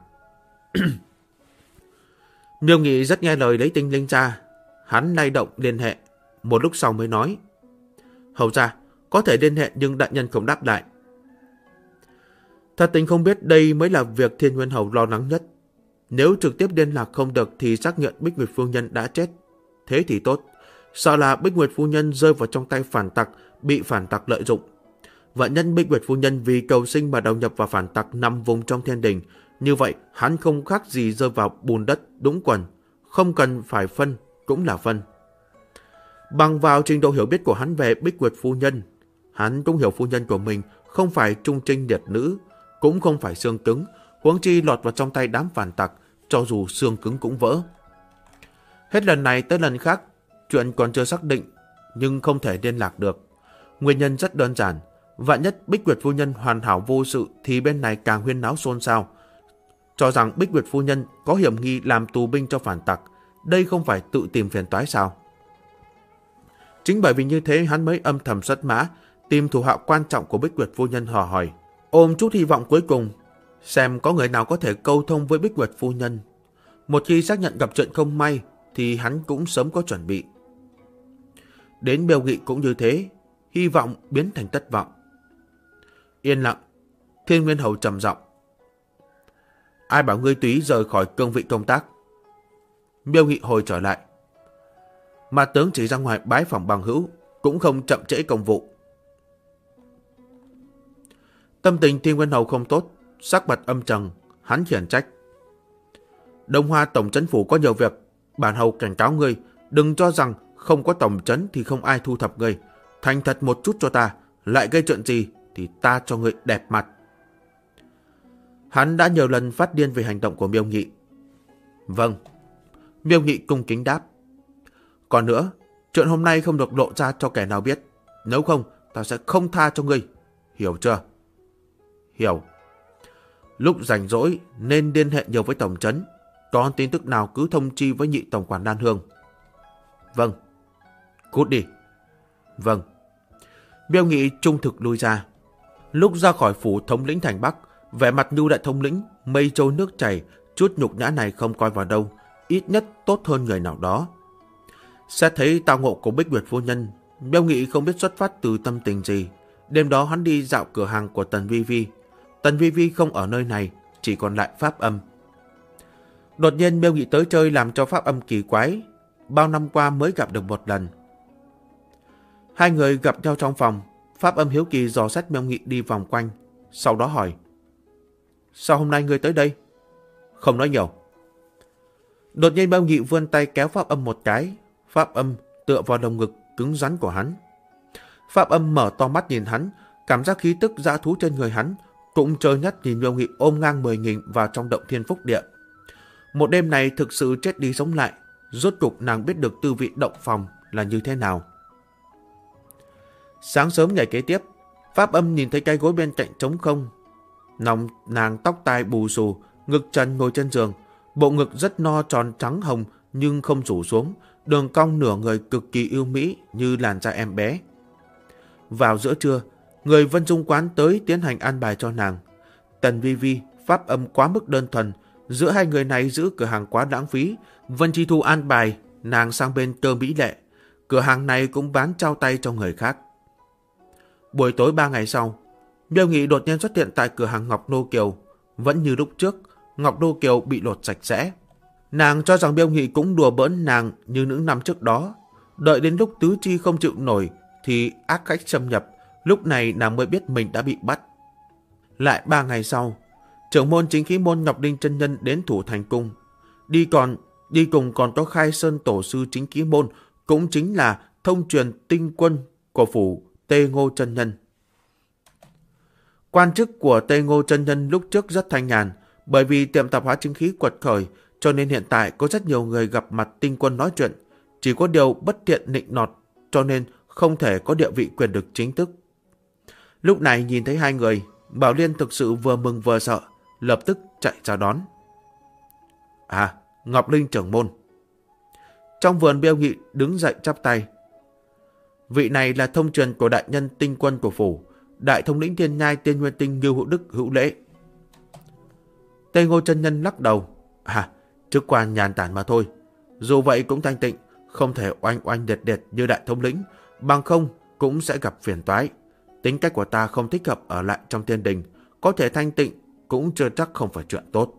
Miêu Nghị rất nghe lời lấy tinh linh ra. Hắn lay động liên hệ, một lúc sau mới nói: Hầu ra, có thể liên hệ nhưng đại nhân không đáp lại. Thật tình không biết đây mới là việc Thiên Nguyên Hầu lo lắng nhất. Nếu trực tiếp liên lạc không được thì xác nhận Bích Nguyệt phu nhân đã chết. Thế thì tốt, sợ là Bích Nguyệt phu nhân rơi vào trong tay phản tặc, bị phản tặc lợi dụng. Vận nhân Bích Nguyệt phu nhân vì cầu sinh mà đầu nhập vào phản tặc nằm vùng trong thiên đình, như vậy hắn không khác gì rơi vào bùn đất đũng quần, không cần phải phân cũng là phân. Bằng vào trình độ hiểu biết của hắn về Bích Nguyệt phu nhân, hắn cũng hiểu phu nhân của mình không phải trung trinh liệt nữ, cũng không phải xương cứng, huống chi lọt vào trong tay đám phản tặc, cho dù xương cứng cũng vỡ. Hết lần này tới lần khác, chuyện còn chưa xác định, nhưng không thể liên lạc được. Nguyên nhân rất đơn giản, vạn nhất Bích Nguyệt phu nhân hoàn hảo vô sự thì bên này càng huyên náo xôn xao, cho rằng Bích Nguyệt phu nhân có hiểm nghi làm tù binh cho phản tặc. Đây không phải tự tìm phiền toái sao? Chính bởi vì như thế hắn mới âm thầm xuất mã, tìm thủ hạ quan trọng của Bích Nguyệt phu nhân hò hỏi, ôm chút hy vọng cuối cùng, xem có người nào có thể câu thông với Bích Nguyệt phu nhân. Một khi xác nhận gặp chuyện không may thì hắn cũng sớm có chuẩn bị. Đến Miêu Nghị cũng như thế, hy vọng biến thành thất vọng. Yên lặng, Thiên Nguyên Hầu trầm giọng. Ai bảo ngươi túy rời khỏi cương vị công tác? Miêu Nghị hồi trở lại. Mà tướng chỉ ra ngoài bái phỏng bằng hữu, cũng không chậm trễ công vụ. Tâm tình Thiên Nguyên Hầu không tốt, sắc mặt âm trầm, hắn khiển trách. Đông Hoa tổng trấn phủ có nhiều việc, bản hầu cảnh cáo ngươi, đừng cho rằng không có tổng trấn thì không ai thu thập ngươi. Thành thật một chút cho ta, lại gây chuyện gì thì ta cho ngươi đẹp mặt. Hắn đã nhiều lần phát điên về hành động của Miêu Nghị. Vâng. Miêu Nghị cung kính đáp. Còn nữa, chuyện hôm nay không được lộ ra cho kẻ nào biết. Nếu không, ta sẽ không tha cho ngươi. Hiểu chưa? Hiểu. Lúc rảnh rỗi nên liên hệ nhiều với tổng trấn. Có tin tức nào cứ thông chi với nhị tổng quản Đan Hương. Vâng. Cút đi. Vâng. Miêu Nghị trung thực lui ra. Lúc ra khỏi phủ thống lĩnh thành Bắc, vẻ mặt như đại thống lĩnh, mây trôi nước chảy, chút nhục nhã này không coi vào đâu, ít nhất tốt hơn người nào đó. Xét thấy tao ngộ của Bích Nguyệt phu nhân, Miêu Nghị không biết xuất phát từ tâm tình gì. Đêm đó hắn đi dạo cửa hàng của Tần Vi Vi. Tần Vi Vi không ở nơi này, chỉ còn lại Pháp Âm. Đột nhiên Miêu Nghị tới chơi làm cho Pháp Âm kỳ quái. Bao năm qua mới gặp được một lần. Hai người gặp nhau trong phòng. Pháp Âm hiếu kỳ dò xét Miêu Nghị đi vòng quanh, sau đó hỏi. Sao hôm nay ngươi tới đây? Không nói nhiều. Đột nhiên Miêu Nghị vươn tay kéo Pháp Âm một cái. Pháp Âm tựa vào lồng ngực cứng rắn của hắn. Pháp Âm mở to mắt nhìn hắn, cảm giác khí tức dã thú trên người hắn, cũng trơ nhất nhìn Miêu Nghị ôm ngang 10.000 vào trong động Thiên Phúc Địa. Một đêm này thực sự chết đi sống lại, rốt cục nàng biết được tư vị động phòng là như thế nào. Sáng sớm ngày kế tiếp, Pháp Âm nhìn thấy cái gối bên cạnh trống không. Nàng tóc tai bù xù, ngực trần ngồi trên giường, bộ ngực rất no tròn trắng hồng nhưng không rủ xuống, đường cong nửa người cực kỳ yêu mỹ như làn da em bé. Vào giữa trưa, người Vân Dung quán tới tiến hành an bài cho nàng. Tần Vi Vi, Pháp Âm quá mức đơn thuần, giữa hai người này giữ cửa hàng quá lãng phí. Vân Chi Thu an bài nàng sang bên Cơ Mỹ Lệ, cửa hàng này cũng bán trao tay cho người khác. Buổi tối 3 ngày sau, Miêu Nghị đột nhiên xuất hiện tại cửa hàng Ngọc Nô Kiều. Vẫn như lúc trước, Ngọc Nô Kiều bị lột sạch sẽ. Nàng cho rằng Miêu Nghị cũng đùa bỡn nàng như những năm trước đó. Đợi đến lúc tứ chi không chịu nổi thì ác khách xâm nhập, lúc này nàng mới biết mình đã bị bắt. Lại 3 ngày sau, trưởng môn Chính Khí môn Ngọc Đinh chân nhân đến Thủ Thành cung. Đi cùng còn có Khai Sơn tổ sư Chính Khí môn, cũng chính là thông truyền tinh quân của phủ Tê Ngô chân nhân. Quan chức của Tê Ngô chân nhân lúc trước rất thanh nhàn, bởi vì tiệm tạp hóa chính khí quật khởi, cho nên hiện tại có rất nhiều người gặp mặt tinh quân nói chuyện. Chỉ có điều bất tiện nịnh nọt, cho nên không thể có địa vị quyền lực chính thức. Lúc này nhìn thấy hai người, Bảo Liên thực sự vừa mừng vừa sợ, lập tức chạy ra đón. À, Ngọc Linh trưởng môn. Trong vườn, Miêu Nghị đứng dậy chắp tay. Vị này là thông truyền của đại nhân tinh quân của phủ, đại thống lĩnh Thiên Nhai Tiên Nguyên Tinh Ngưu Hữu Đức hữu lễ. Tây Ngô chân nhân lắc đầu. À, chức quan nhàn tản mà thôi. Dù vậy cũng thanh tịnh, không thể oanh oanh liệt liệt như đại thống lĩnh, bằng không cũng sẽ gặp phiền toái. Tính cách của ta không thích hợp ở lại trong thiên đình, có thể thanh tịnh cũng chưa chắc không phải chuyện tốt.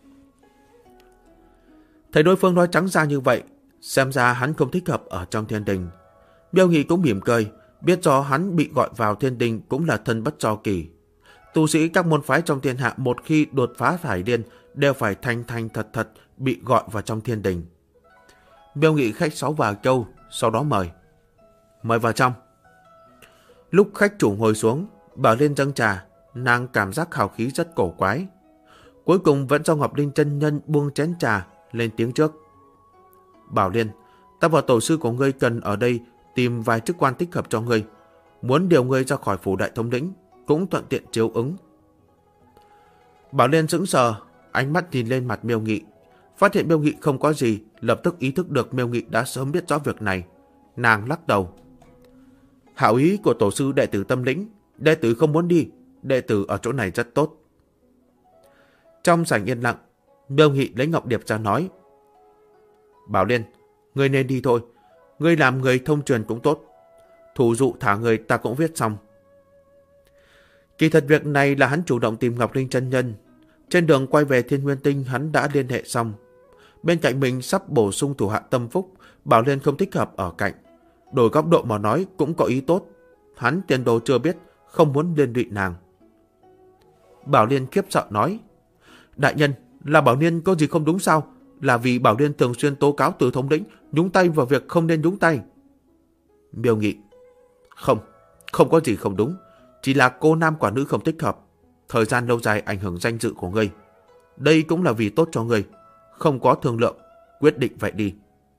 Thấy đối phương nói trắng ra như vậy, xem ra hắn không thích hợp ở trong thiên đình. Miêu Nghị cũng mỉm cười, biết do hắn bị gọi vào thiên đình cũng là thân bất do kỳ. Tu sĩ các môn phái trong thiên hạ một khi đột phá thải điên đều phải thành thật bị gọi vào trong thiên đình. Miêu Nghị khách sáo vào châu, sau đó mời vào trong. Lúc khách chủ ngồi xuống, Bảo Liên dâng trà, nàng cảm giác hào khí rất cổ quái. Cuối cùng vẫn do Ngọc Linh chân nhân buông chén trà lên tiếng trước. Bảo Liên, ta và tổ sư của ngươi cần ở đây tìm vài chức quan thích hợp cho ngươi. Muốn điều ngươi ra khỏi phủ đại thống lĩnh, cũng thuận tiện chiếu ứng. Bảo Liên sững sờ, ánh mắt nhìn lên mặt Miêu Nghị. Phát hiện Miêu Nghị không có gì, lập tức ý thức được Miêu Nghị đã sớm biết rõ việc này. Nàng lắc đầu. Hảo ý của tổ sư đệ tử tâm lĩnh, đệ tử không muốn đi, đệ tử ở chỗ này rất tốt. Trong sảnh yên lặng, Miêu Nghị lấy ngọc điệp ra nói. Bảo Liên, ngươi nên đi thôi. Ngươi làm người thông truyền cũng tốt. Thủ dụ thả người ta cũng viết xong. Kỳ thật việc này là hắn chủ động tìm Ngọc Linh chân nhân. Trên đường quay về Thiên Nguyên Tinh hắn đã liên hệ xong. Bên cạnh mình sắp bổ sung thủ hạ Tâm Phúc, Bảo Liên không thích hợp ở cạnh. Đổi góc độ mà nói cũng có ý tốt. Hắn tiền đồ chưa biết, không muốn liên lụy nàng. Bảo Liên khiếp sợ nói. Đại nhân, là Bảo Liên có gì không đúng sao? Là vì Bảo Liên thường xuyên tố cáo Từ thống lĩnh nhúng tay vào việc không nên nhúng tay. Miêu Nghị. Không có gì không đúng. Chỉ là cô nam quả nữ không thích hợp. Thời gian lâu dài ảnh hưởng danh dự của ngươi. Đây cũng là vì tốt cho ngươi. Không có thương lượng, quyết định vậy đi.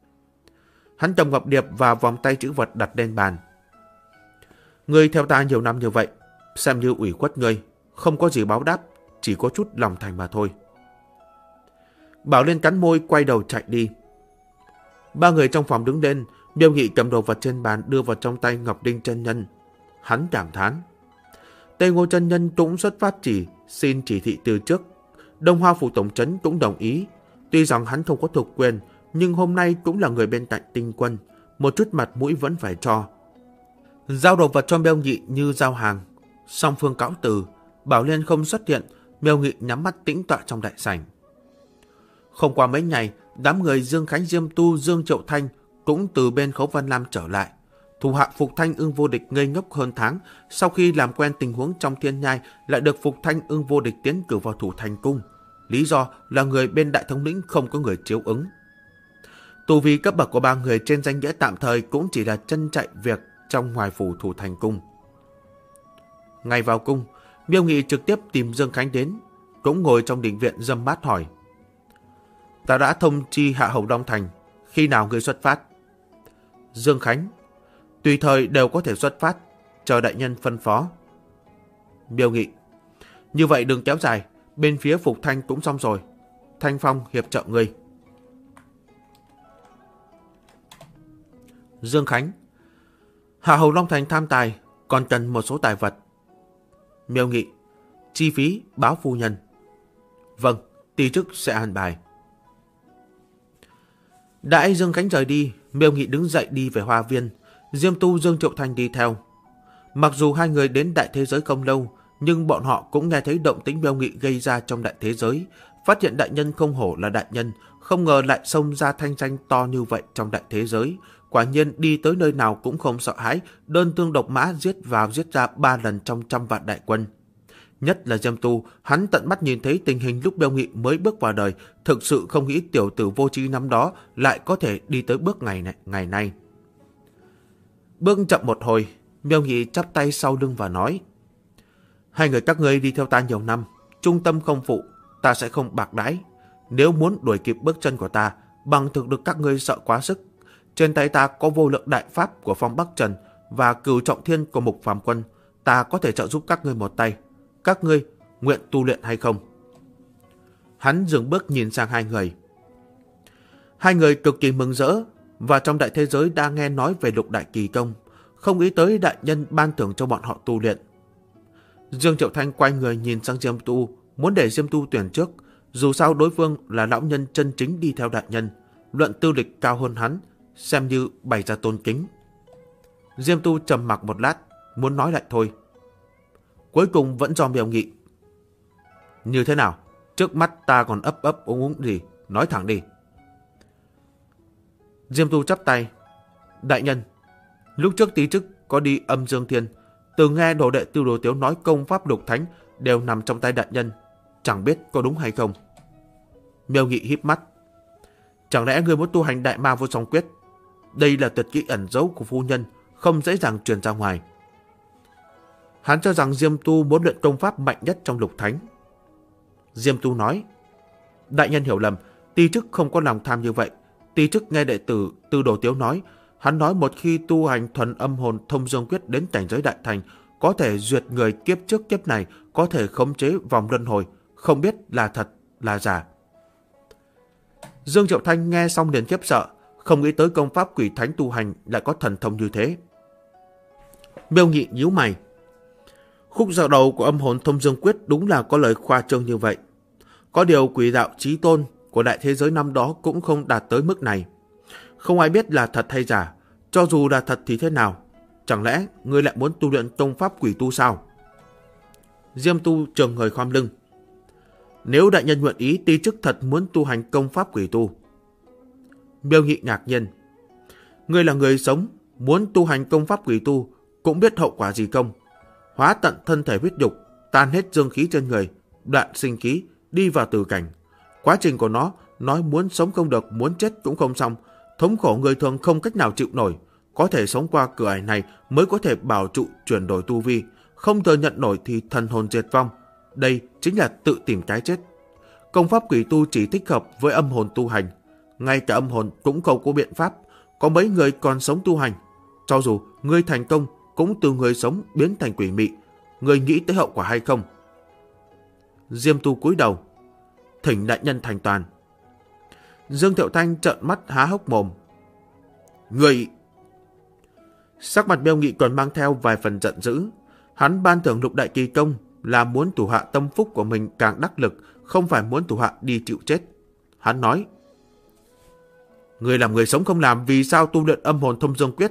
Hắn cầm ngọc điệp và vòng tay chữ vật đặt lên bàn. Ngươi theo ta nhiều năm như vậy, xem như ủy khuất ngươi, không có gì báo đáp, chỉ có chút lòng thành mà thôi. Bảo Liên cắn môi quay đầu chạy đi. Ba người trong phòng đứng lên, Miêu Nghị cầm đồ vật trên bàn đưa vào trong tay Ngọc Linh chân nhân. Hắn cảm thán. Tây Ngô chân nhân cũng xuất phát xin chỉ thị từ trước. Đông Hoa phủ tổng trấn cũng đồng ý. Tuy rằng hắn không có thuộc quyền, nhưng hôm nay cũng là người bên cạnh Tinh Quân, một chút mặt mũi vẫn phải cho. Giao đồ vật cho Miêu Nghị như giao hàng. Song phương cáo từ, Bảo Liên không xuất hiện, Miêu Nghị nhắm mắt tĩnh tọa trong đại sảnh. Không qua mấy ngày, đám người Dương Khánh, Diêm Tu, Dương Triệu Thanh cũng từ bên Khấu Văn Lam trở lại. Thủ hạ Phục Thanh Ưng Vô Địch ngây ngốc hơn tháng, sau khi làm quen tình huống trong thiên nhai lại được Phục Thanh Ưng Vô Địch tiến cử vào Thủ Thành Cung. Lý do là người bên đại thống lĩnh không có người chiếu ứng. Tu vi cấp bậc của ba người trên danh nghĩa tạm thời cũng chỉ là chân chạy việc trong ngoài phủ Thủ Thành Cung. Ngày vào cung, Miêu Nghị trực tiếp tìm Dương Khánh đến, cũng ngồi trong đình viện râm mát hỏi. Ta đã thông chi Hạ Hầu Đông Thành, khi nào ngươi xuất phát? Dương Khánh. Tùy thời đều có thể xuất phát, chờ đại nhân phân phó. Miêu Nghị. Như vậy đừng kéo dài, bên phía Phục Thanh cũng xong rồi. Thanh Phong hiệp trợ ngươi. Dương Khánh. Hạ Hầu Long Thành tham tài, còn cần một số tài vật. Miêu Nghị. Chi phí báo phu nhân. Vâng, ty chức sẽ an bài. Đãi Dương Khánh rời đi, Miêu Nghị đứng dậy đi về hoa viên. Diêm Tu, Dương Triệu Thanh đi theo. Mặc dù hai người đến đại thế giới không lâu, nhưng bọn họ cũng nghe thấy động tĩnh Miêu Nghị gây ra trong đại thế giới. Phát hiện đại nhân không hổ là đại nhân, không ngờ lại xông ra thanh danh to như vậy trong đại thế giới. Quả nhiên đi tới nơi nào cũng không sợ hãi, đơn thương độc mã giết vào giết ra 3 lần trong 100 vạn đại quân. Nhất là Diêm Tu, hắn tận mắt nhìn thấy tình hình lúc Miêu Nghị mới bước vào đời, thực sự không nghĩ tiểu tử vô tri năm đó lại có thể đi tới bước ngày nay. Bước chậm một hồi, Miêu Nghị chắp tay sau lưng và nói: Hai người các ngươi đi theo ta nhiều năm, trung tâm không phụ, ta sẽ không bạc đãi. Nếu muốn đuổi kịp bước chân của ta, bằng thực lực các ngươi sợ quá sức. Trên tay ta có vô lượng đại pháp của Phong Bắc Trần và Cửu Trọng Thiên của Mục Phàm Quân, ta có thể trợ giúp các ngươi một tay. Các ngươi nguyện tu luyện hay không? Hắn dừng bước nhìn sang hai người. Hai người cực kỳ mừng rỡ, và trong đại thế giới đã nghe nói về Lục Đại Kỳ Công, không nghĩ tới đại nhân ban thưởng cho bọn họ tu luyện. Dương Triệu Thanh quay người nhìn sang Diêm Tu, muốn để Diêm Tu tuyển trước, dù sao đối phương là lão nhân chân chính đi theo đại nhân, luận tư lịch cao hơn hắn, xem như bày ra tôn kính. Diêm Tu trầm mặc một lát, muốn nói lại thôi. Cuối cùng vẫn do Miêu Nghị. Như thế nào? Trước mắt ta còn ấp ấp úng úng gì? Nói thẳng đi. Diêm Tu chắp tay. Đại nhân, lúc trước tí chức có đi Âm Dương Thiên, từng nghe đồ đệ Tư Đồ Tiếu nói công pháp lục thánh đều nằm trong tay đại nhân, chẳng biết có đúng hay không. Miêu Nghị híp mắt. Chẳng lẽ người muốn tu hành Đại Ma Vô Song Quyết? Đây là tuyệt kỹ ẩn giấu của phu nhân, không dễ dàng truyền ra ngoài. Hắn cho rằng Diêm Tu muốn luyện công pháp mạnh nhất trong lục thánh. Diêm Tu nói: Đại nhân hiểu lầm, ty chức không có lòng tham như vậy. Ty chức nghe đệ tử Tư Đồ Tiếu nói, hắn nói một khi tu hành thuần âm hồn thông dương quyết đến cảnh giới đại thành, có thể duyệt người kiếp trước kiếp này, có thể khống chế vòng luân hồi, không biết là thật là giả. Dương Triệu Thanh nghe xong liền khiếp sợ, không nghĩ tới công pháp quỷ thánh tu hành lại có thần thông như thế. Miêu Nghị nhíu mày. Khúc dạo đầu của âm hồn thông dương quyết đúng là có lời khoa trương như vậy. Có điều quỷ đạo chí tôn của đại thế giới năm đó cũng không đạt tới mức này. Không ai biết là thật hay giả, cho dù là thật thì thế nào? Chẳng lẽ ngươi lại muốn tu luyện công pháp quỷ tu sao? Diêm Tu trường người khom lưng. Nếu đại nhân nguyện ý, ti chức thật muốn tu hành công pháp quỷ tu. Miêu Nghị ngạc nhiên. Ngươi là người sống, muốn tu hành công pháp quỷ tu, cũng biết hậu quả gì không? Hóa tận thân thể huyết nhục, tan hết dương khí trên người, đoạn sinh khí, đi vào tử cảnh. Quá trình của nó, nói muốn sống không được, muốn chết cũng không xong. Thống khổ người thường không cách nào chịu nổi. Có thể sống qua cửa ải này mới có thể bảo trụ chuyển đổi tu vi. Không thừa nhận nổi thì thần hồn diệt vong. Đây chính là tự tìm cái chết. Công pháp quỷ tu chỉ thích hợp với âm hồn tu hành. Ngay cả âm hồn cũng không có biện pháp. Có mấy người còn sống tu hành. Cho dù ngươi thành công, cũng từ người sống biến thành quỷ mị. Ngươi nghĩ tới hậu quả hay không? Diêm Tu cúi đầu. Thỉnh đại nhân thành toàn. Dương Thiệu Thanh trợn mắt há hốc mồm. Ngươi... Sắc mặt Miêu Nghị còn mang theo vài phần giận dữ. Hắn ban thưởng Lục Đại Kỳ Công là muốn thủ hạ tâm phúc của mình càng đắc lực, không phải muốn thủ hạ đi chịu chết. Hắn nói, người làm người sống không làm, vì sao tu luyện âm hồn thông dương quyết?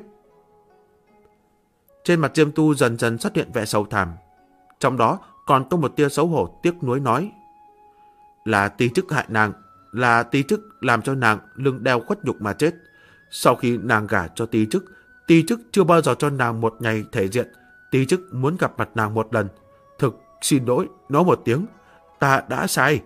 Trên mặt Diêm Tu dần dần xuất hiện vẻ sầu thảm. Trong đó còn có một tia xấu hổ tiếc nuối nói, là ti chức hại nàng, là ti chức làm cho nàng lưng đeo khuất nhục mà chết. Sau khi nàng gả cho ti chức chưa bao giờ cho nàng một ngày thể diện. Ti chức muốn gặp mặt nàng một lần. Thực xin lỗi, nói một tiếng, ta đã sai.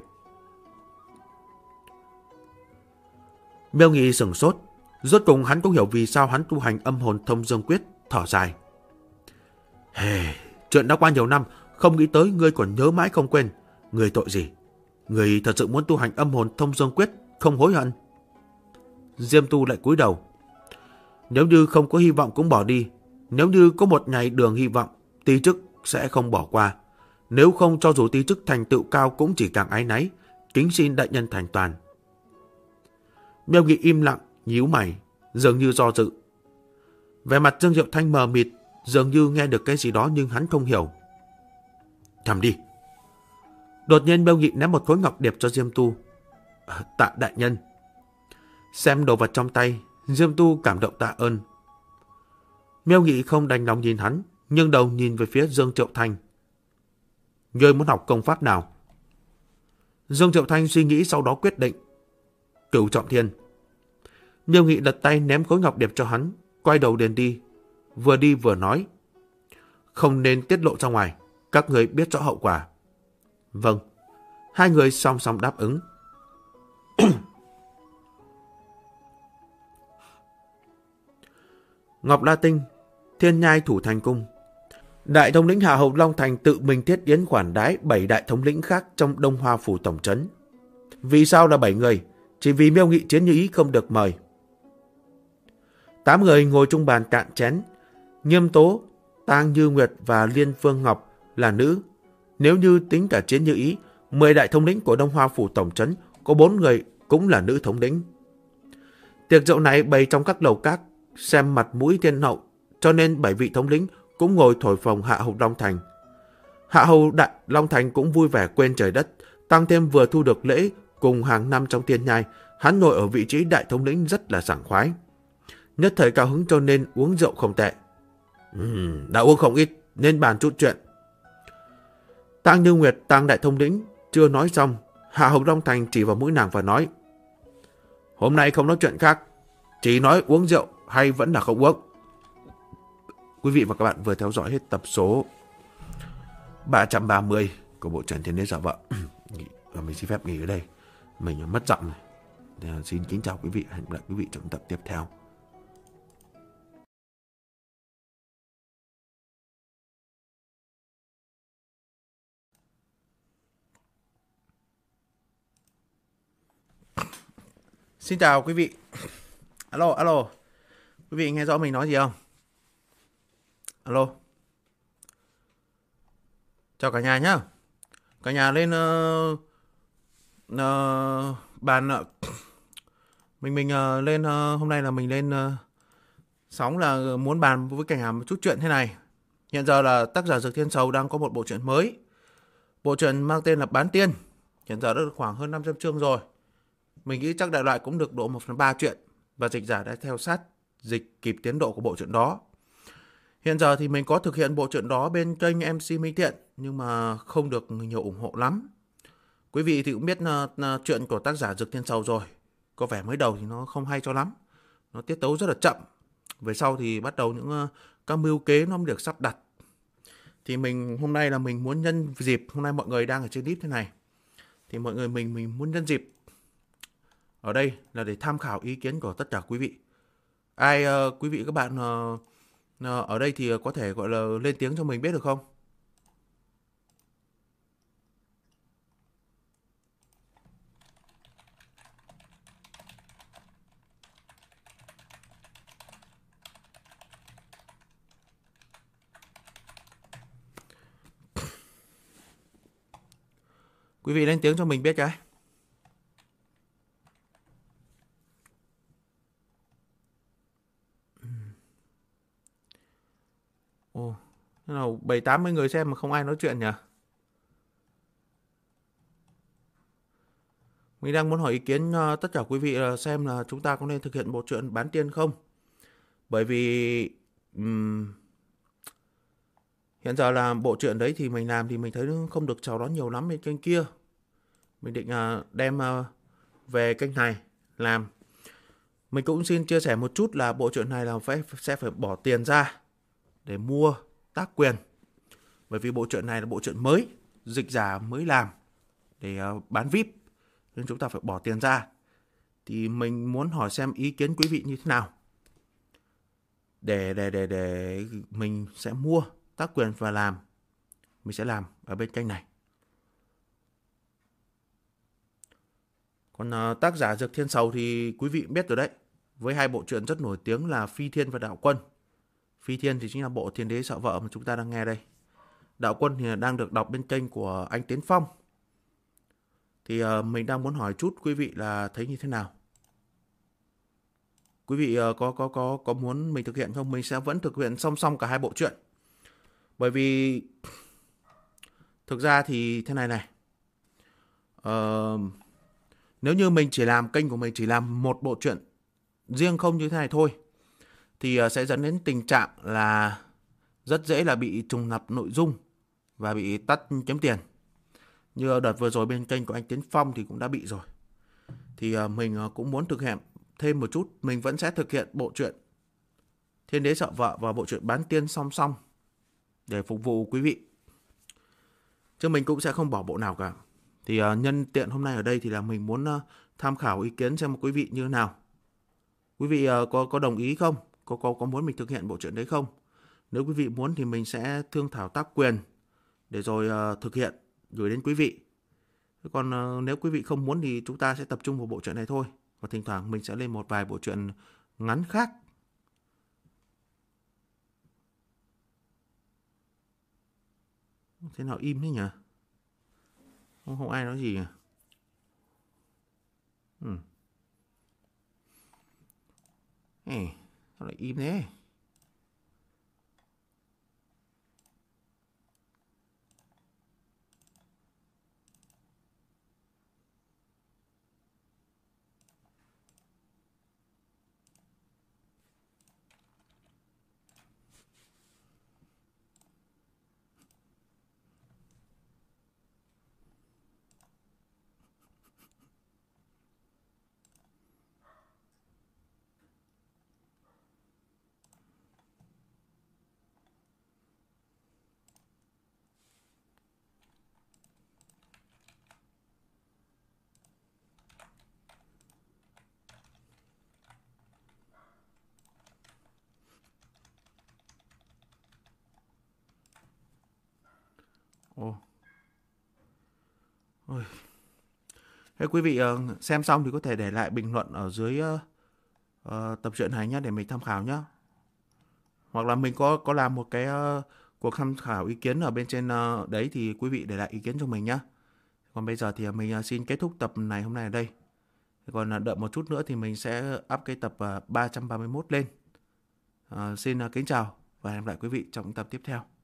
Miêu Nghị sửng sốt. Rốt cùng hắn cũng hiểu vì sao hắn tu hành âm hồn thông dương quyết, thở dài. Chuyện đã qua nhiều năm, không nghĩ tới ngươi còn nhớ mãi không quên. Ngươi tội gì? Ngươi thật sự muốn tu hành âm hồn thông dương quyết, không hối hận? Diêm Tu lại cúi đầu. Nếu như không có hy vọng cũng bỏ đi. Nếu như có một ngày đường hy vọng, ti chức sẽ không bỏ qua. Nếu không, cho dù ti chức thành tựu cao cũng chỉ càng áy náy. Kính xin đại nhân thành toàn. Miêu Nghị im lặng, nhíu mày, dường như do dự. Vẻ mặt Dương Diệu Thanh mờ mịt, dường như nghe được cái gì đó nhưng hắn không hiểu. Cầm đi. Đột nhiên Miêu Nghị ném một khối ngọc điệp cho Diêm Tu. Tạ đại nhân. Xem đồ vật trong tay, Diêm Tu cảm động tạ ơn. Miêu Nghị không đành lòng nhìn hắn, nhưng đầu nhìn về phía Dương Triệu Thanh. Ngươi muốn học công pháp nào? Dương Triệu Thanh suy nghĩ sau đó quyết định. Cửu Trọng Thiên. Miêu Nghị lật tay ném khối ngọc điệp cho hắn, quay đầu liền đi. Vừa đi vừa nói. Không nên tiết lộ ra ngoài, các người biết rõ hậu quả. Vâng. Hai người song song đáp ứng. Ngọc La Tinh, Thiên Nhai Thủ Thành Cung. Đại thống lĩnh Hạ Hầu Long Thành tự mình thiết yến khoản đái 7 đại thống lĩnh khác trong Đông Hoa Phủ tổng trấn. Vì sao là 7 người? Chỉ vì Miêu Nghị Chiến Như Ý không được mời. 8 người ngồi chung bàn cạn chén. Nghiêm Tố, Tang Như Nguyệt và Liên Phương Ngọc là nữ. Nếu như tính cả Chiến Như Ý, 10 đại thống lĩnh của Đông Hoa Phủ tổng trấn có 4 người cũng là nữ thống lĩnh. Tiệc rượu này bày trong các lầu các, xem mặt mũi thiên hậu, cho nên 7 vị thống lĩnh cũng ngồi thổi phồng Hạ Hầu Long Thành. Hạ Hầu Đại Long Thành cũng vui vẻ quên trời đất, tăng thêm vừa thu được lễ cùng hàng năm trong Thiên Nhai, hắn ngồi ở vị trí đại thống lĩnh rất là sảng khoái. Nhất thời cao hứng cho nên uống rượu không tệ. Đã uống không ít nên bàn chút chuyện. Tang Như Nguyệt, Tang đại thống lĩnh chưa nói xong, Hạ Hầu Long Thành chỉ vào mũi nàng và nói: Hôm nay không nói chuyện khác, chỉ nói uống rượu hay vẫn là không uống. Quý vị và các bạn vừa theo dõi hết tập số 330 của bộ truyện Thiên Đế Giả Vợ. Và mình xin phép nghỉ ở đây, mình mất giọng này. Xin kính chào quý vị, hẹn gặp lại quý vị trong tập tiếp theo. Xin chào quý vị. Alo. Quý vị nghe rõ mình nói gì không? Alo. Chào cả nhà nhá. Cả nhà lên bàn mình lên hôm nay là mình lên sóng là muốn bàn với cả nhà một chút chuyện thế này. Hiện giờ là tác giả Dược Thiên Sầu đang có một bộ truyện mới. Bộ truyện mang tên là Bán Tiên. Hiện giờ đã được khoảng hơn 500 chương rồi. Mình nghĩ chắc đại loại cũng được độ 1/3 truyện, và dịch giả đã theo sát dịch kịp tiến độ của bộ truyện đó. Hiện giờ thì mình có thực hiện bộ truyện đó bên kênh MC Minh Thiện, nhưng mà không được nhiều ủng hộ lắm. Quý vị thì cũng biết chuyện của tác giả Dược Thiên Sầu rồi. Có vẻ mới đầu thì nó không hay cho lắm. Nó tiết tấu rất là chậm. Về sau thì bắt đầu những các mưu kế nó mới được sắp đặt. Thì hôm nay là mình muốn nhân dịp, hôm nay mọi người đang ở trên clip thế này, thì mọi người mình muốn nhân dịp ở đây là để tham khảo ý kiến của tất cả quý vị. Quý vị các bạn ở đây thì có thể gọi là lên tiếng cho mình biết được không? Quý vị lên tiếng cho mình biết cái. Ồ, thế nào 7-80 người xem mà không ai nói chuyện nhỉ? Mình đang muốn hỏi ý kiến tất cả quý vị xem là chúng ta có nên thực hiện bộ truyện bán tiên không? Bởi vì hiện giờ là bộ truyện đấy thì mình làm thì mình thấy nó không được chào đón nhiều lắm bên kênh kia. Mình định đem về kênh này làm. Mình cũng xin chia sẻ một chút là bộ truyện này là sẽ phải bỏ tiền ra để mua tác quyền. Bởi vì bộ truyện này là bộ truyện mới, dịch giả mới làm để bán VIP, nên chúng ta phải bỏ tiền ra. Thì mình muốn hỏi xem ý kiến quý vị như thế nào, để mình sẽ mua tác quyền và làm. Mình sẽ làm ở bên kênh này. Còn tác giả Dược Thiên Sầu thì quý vị biết rồi đấy, với hai bộ truyện rất nổi tiếng là Phi Thiên và Đạo Quân. Phi Thiên thì chính là bộ Thiên Đế Sợ Vợ mà chúng ta đang nghe đây. Đạo Quân thì đang được đọc bên kênh của anh Tiến Phong. Thì mình đang muốn hỏi chút quý vị là thấy như thế nào. Quý vị có muốn mình thực hiện không? Mình sẽ vẫn thực hiện song song cả hai bộ truyện. Bởi vì thực ra thì thế này này. Nếu như mình chỉ làm kênh của mình chỉ làm một bộ truyện riêng không như thế này thôi, thì sẽ dẫn đến tình trạng là rất dễ là bị trùng lặp nội dung và bị tắt kiếm tiền. Như đợt vừa rồi bên kênh của anh Tiến Phong thì cũng đã bị rồi. Thì mình cũng muốn thực hiện thêm một chút. Mình vẫn sẽ thực hiện bộ truyện Thiên Đế Sợ Vợ và bộ truyện Bán Tiên song song để phục vụ quý vị. Chứ mình cũng sẽ không bỏ bộ nào cả. Thì nhân tiện hôm nay ở đây thì là mình muốn tham khảo ý kiến xem quý vị như thế nào. Quý vị có đồng ý không? Có muốn mình thực hiện bộ truyện đấy không? Nếu quý vị muốn thì mình sẽ thương thảo tác quyền để rồi thực hiện gửi đến quý vị. Còn nếu quý vị không muốn thì chúng ta sẽ tập trung vào bộ truyện này thôi. Và thỉnh thoảng mình sẽ lên một vài bộ truyện ngắn khác. Thế nào im thế nhỉ? Không ai nói gì à? Sao lại im thế? Ôi. Thế quý vị xem xong thì có thể để lại bình luận ở dưới tập truyện này nhé, để mình tham khảo nhé. Hoặc là mình có làm một cái cuộc tham khảo ý kiến ở bên trên đấy thì quý vị để lại ý kiến cho mình nhé. Còn bây giờ thì mình xin kết thúc tập này hôm nay ở đây. Còn đợi một chút nữa thì mình sẽ up cái tập 331 lên. Xin kính chào và hẹn gặp lại quý vị trong tập tiếp theo.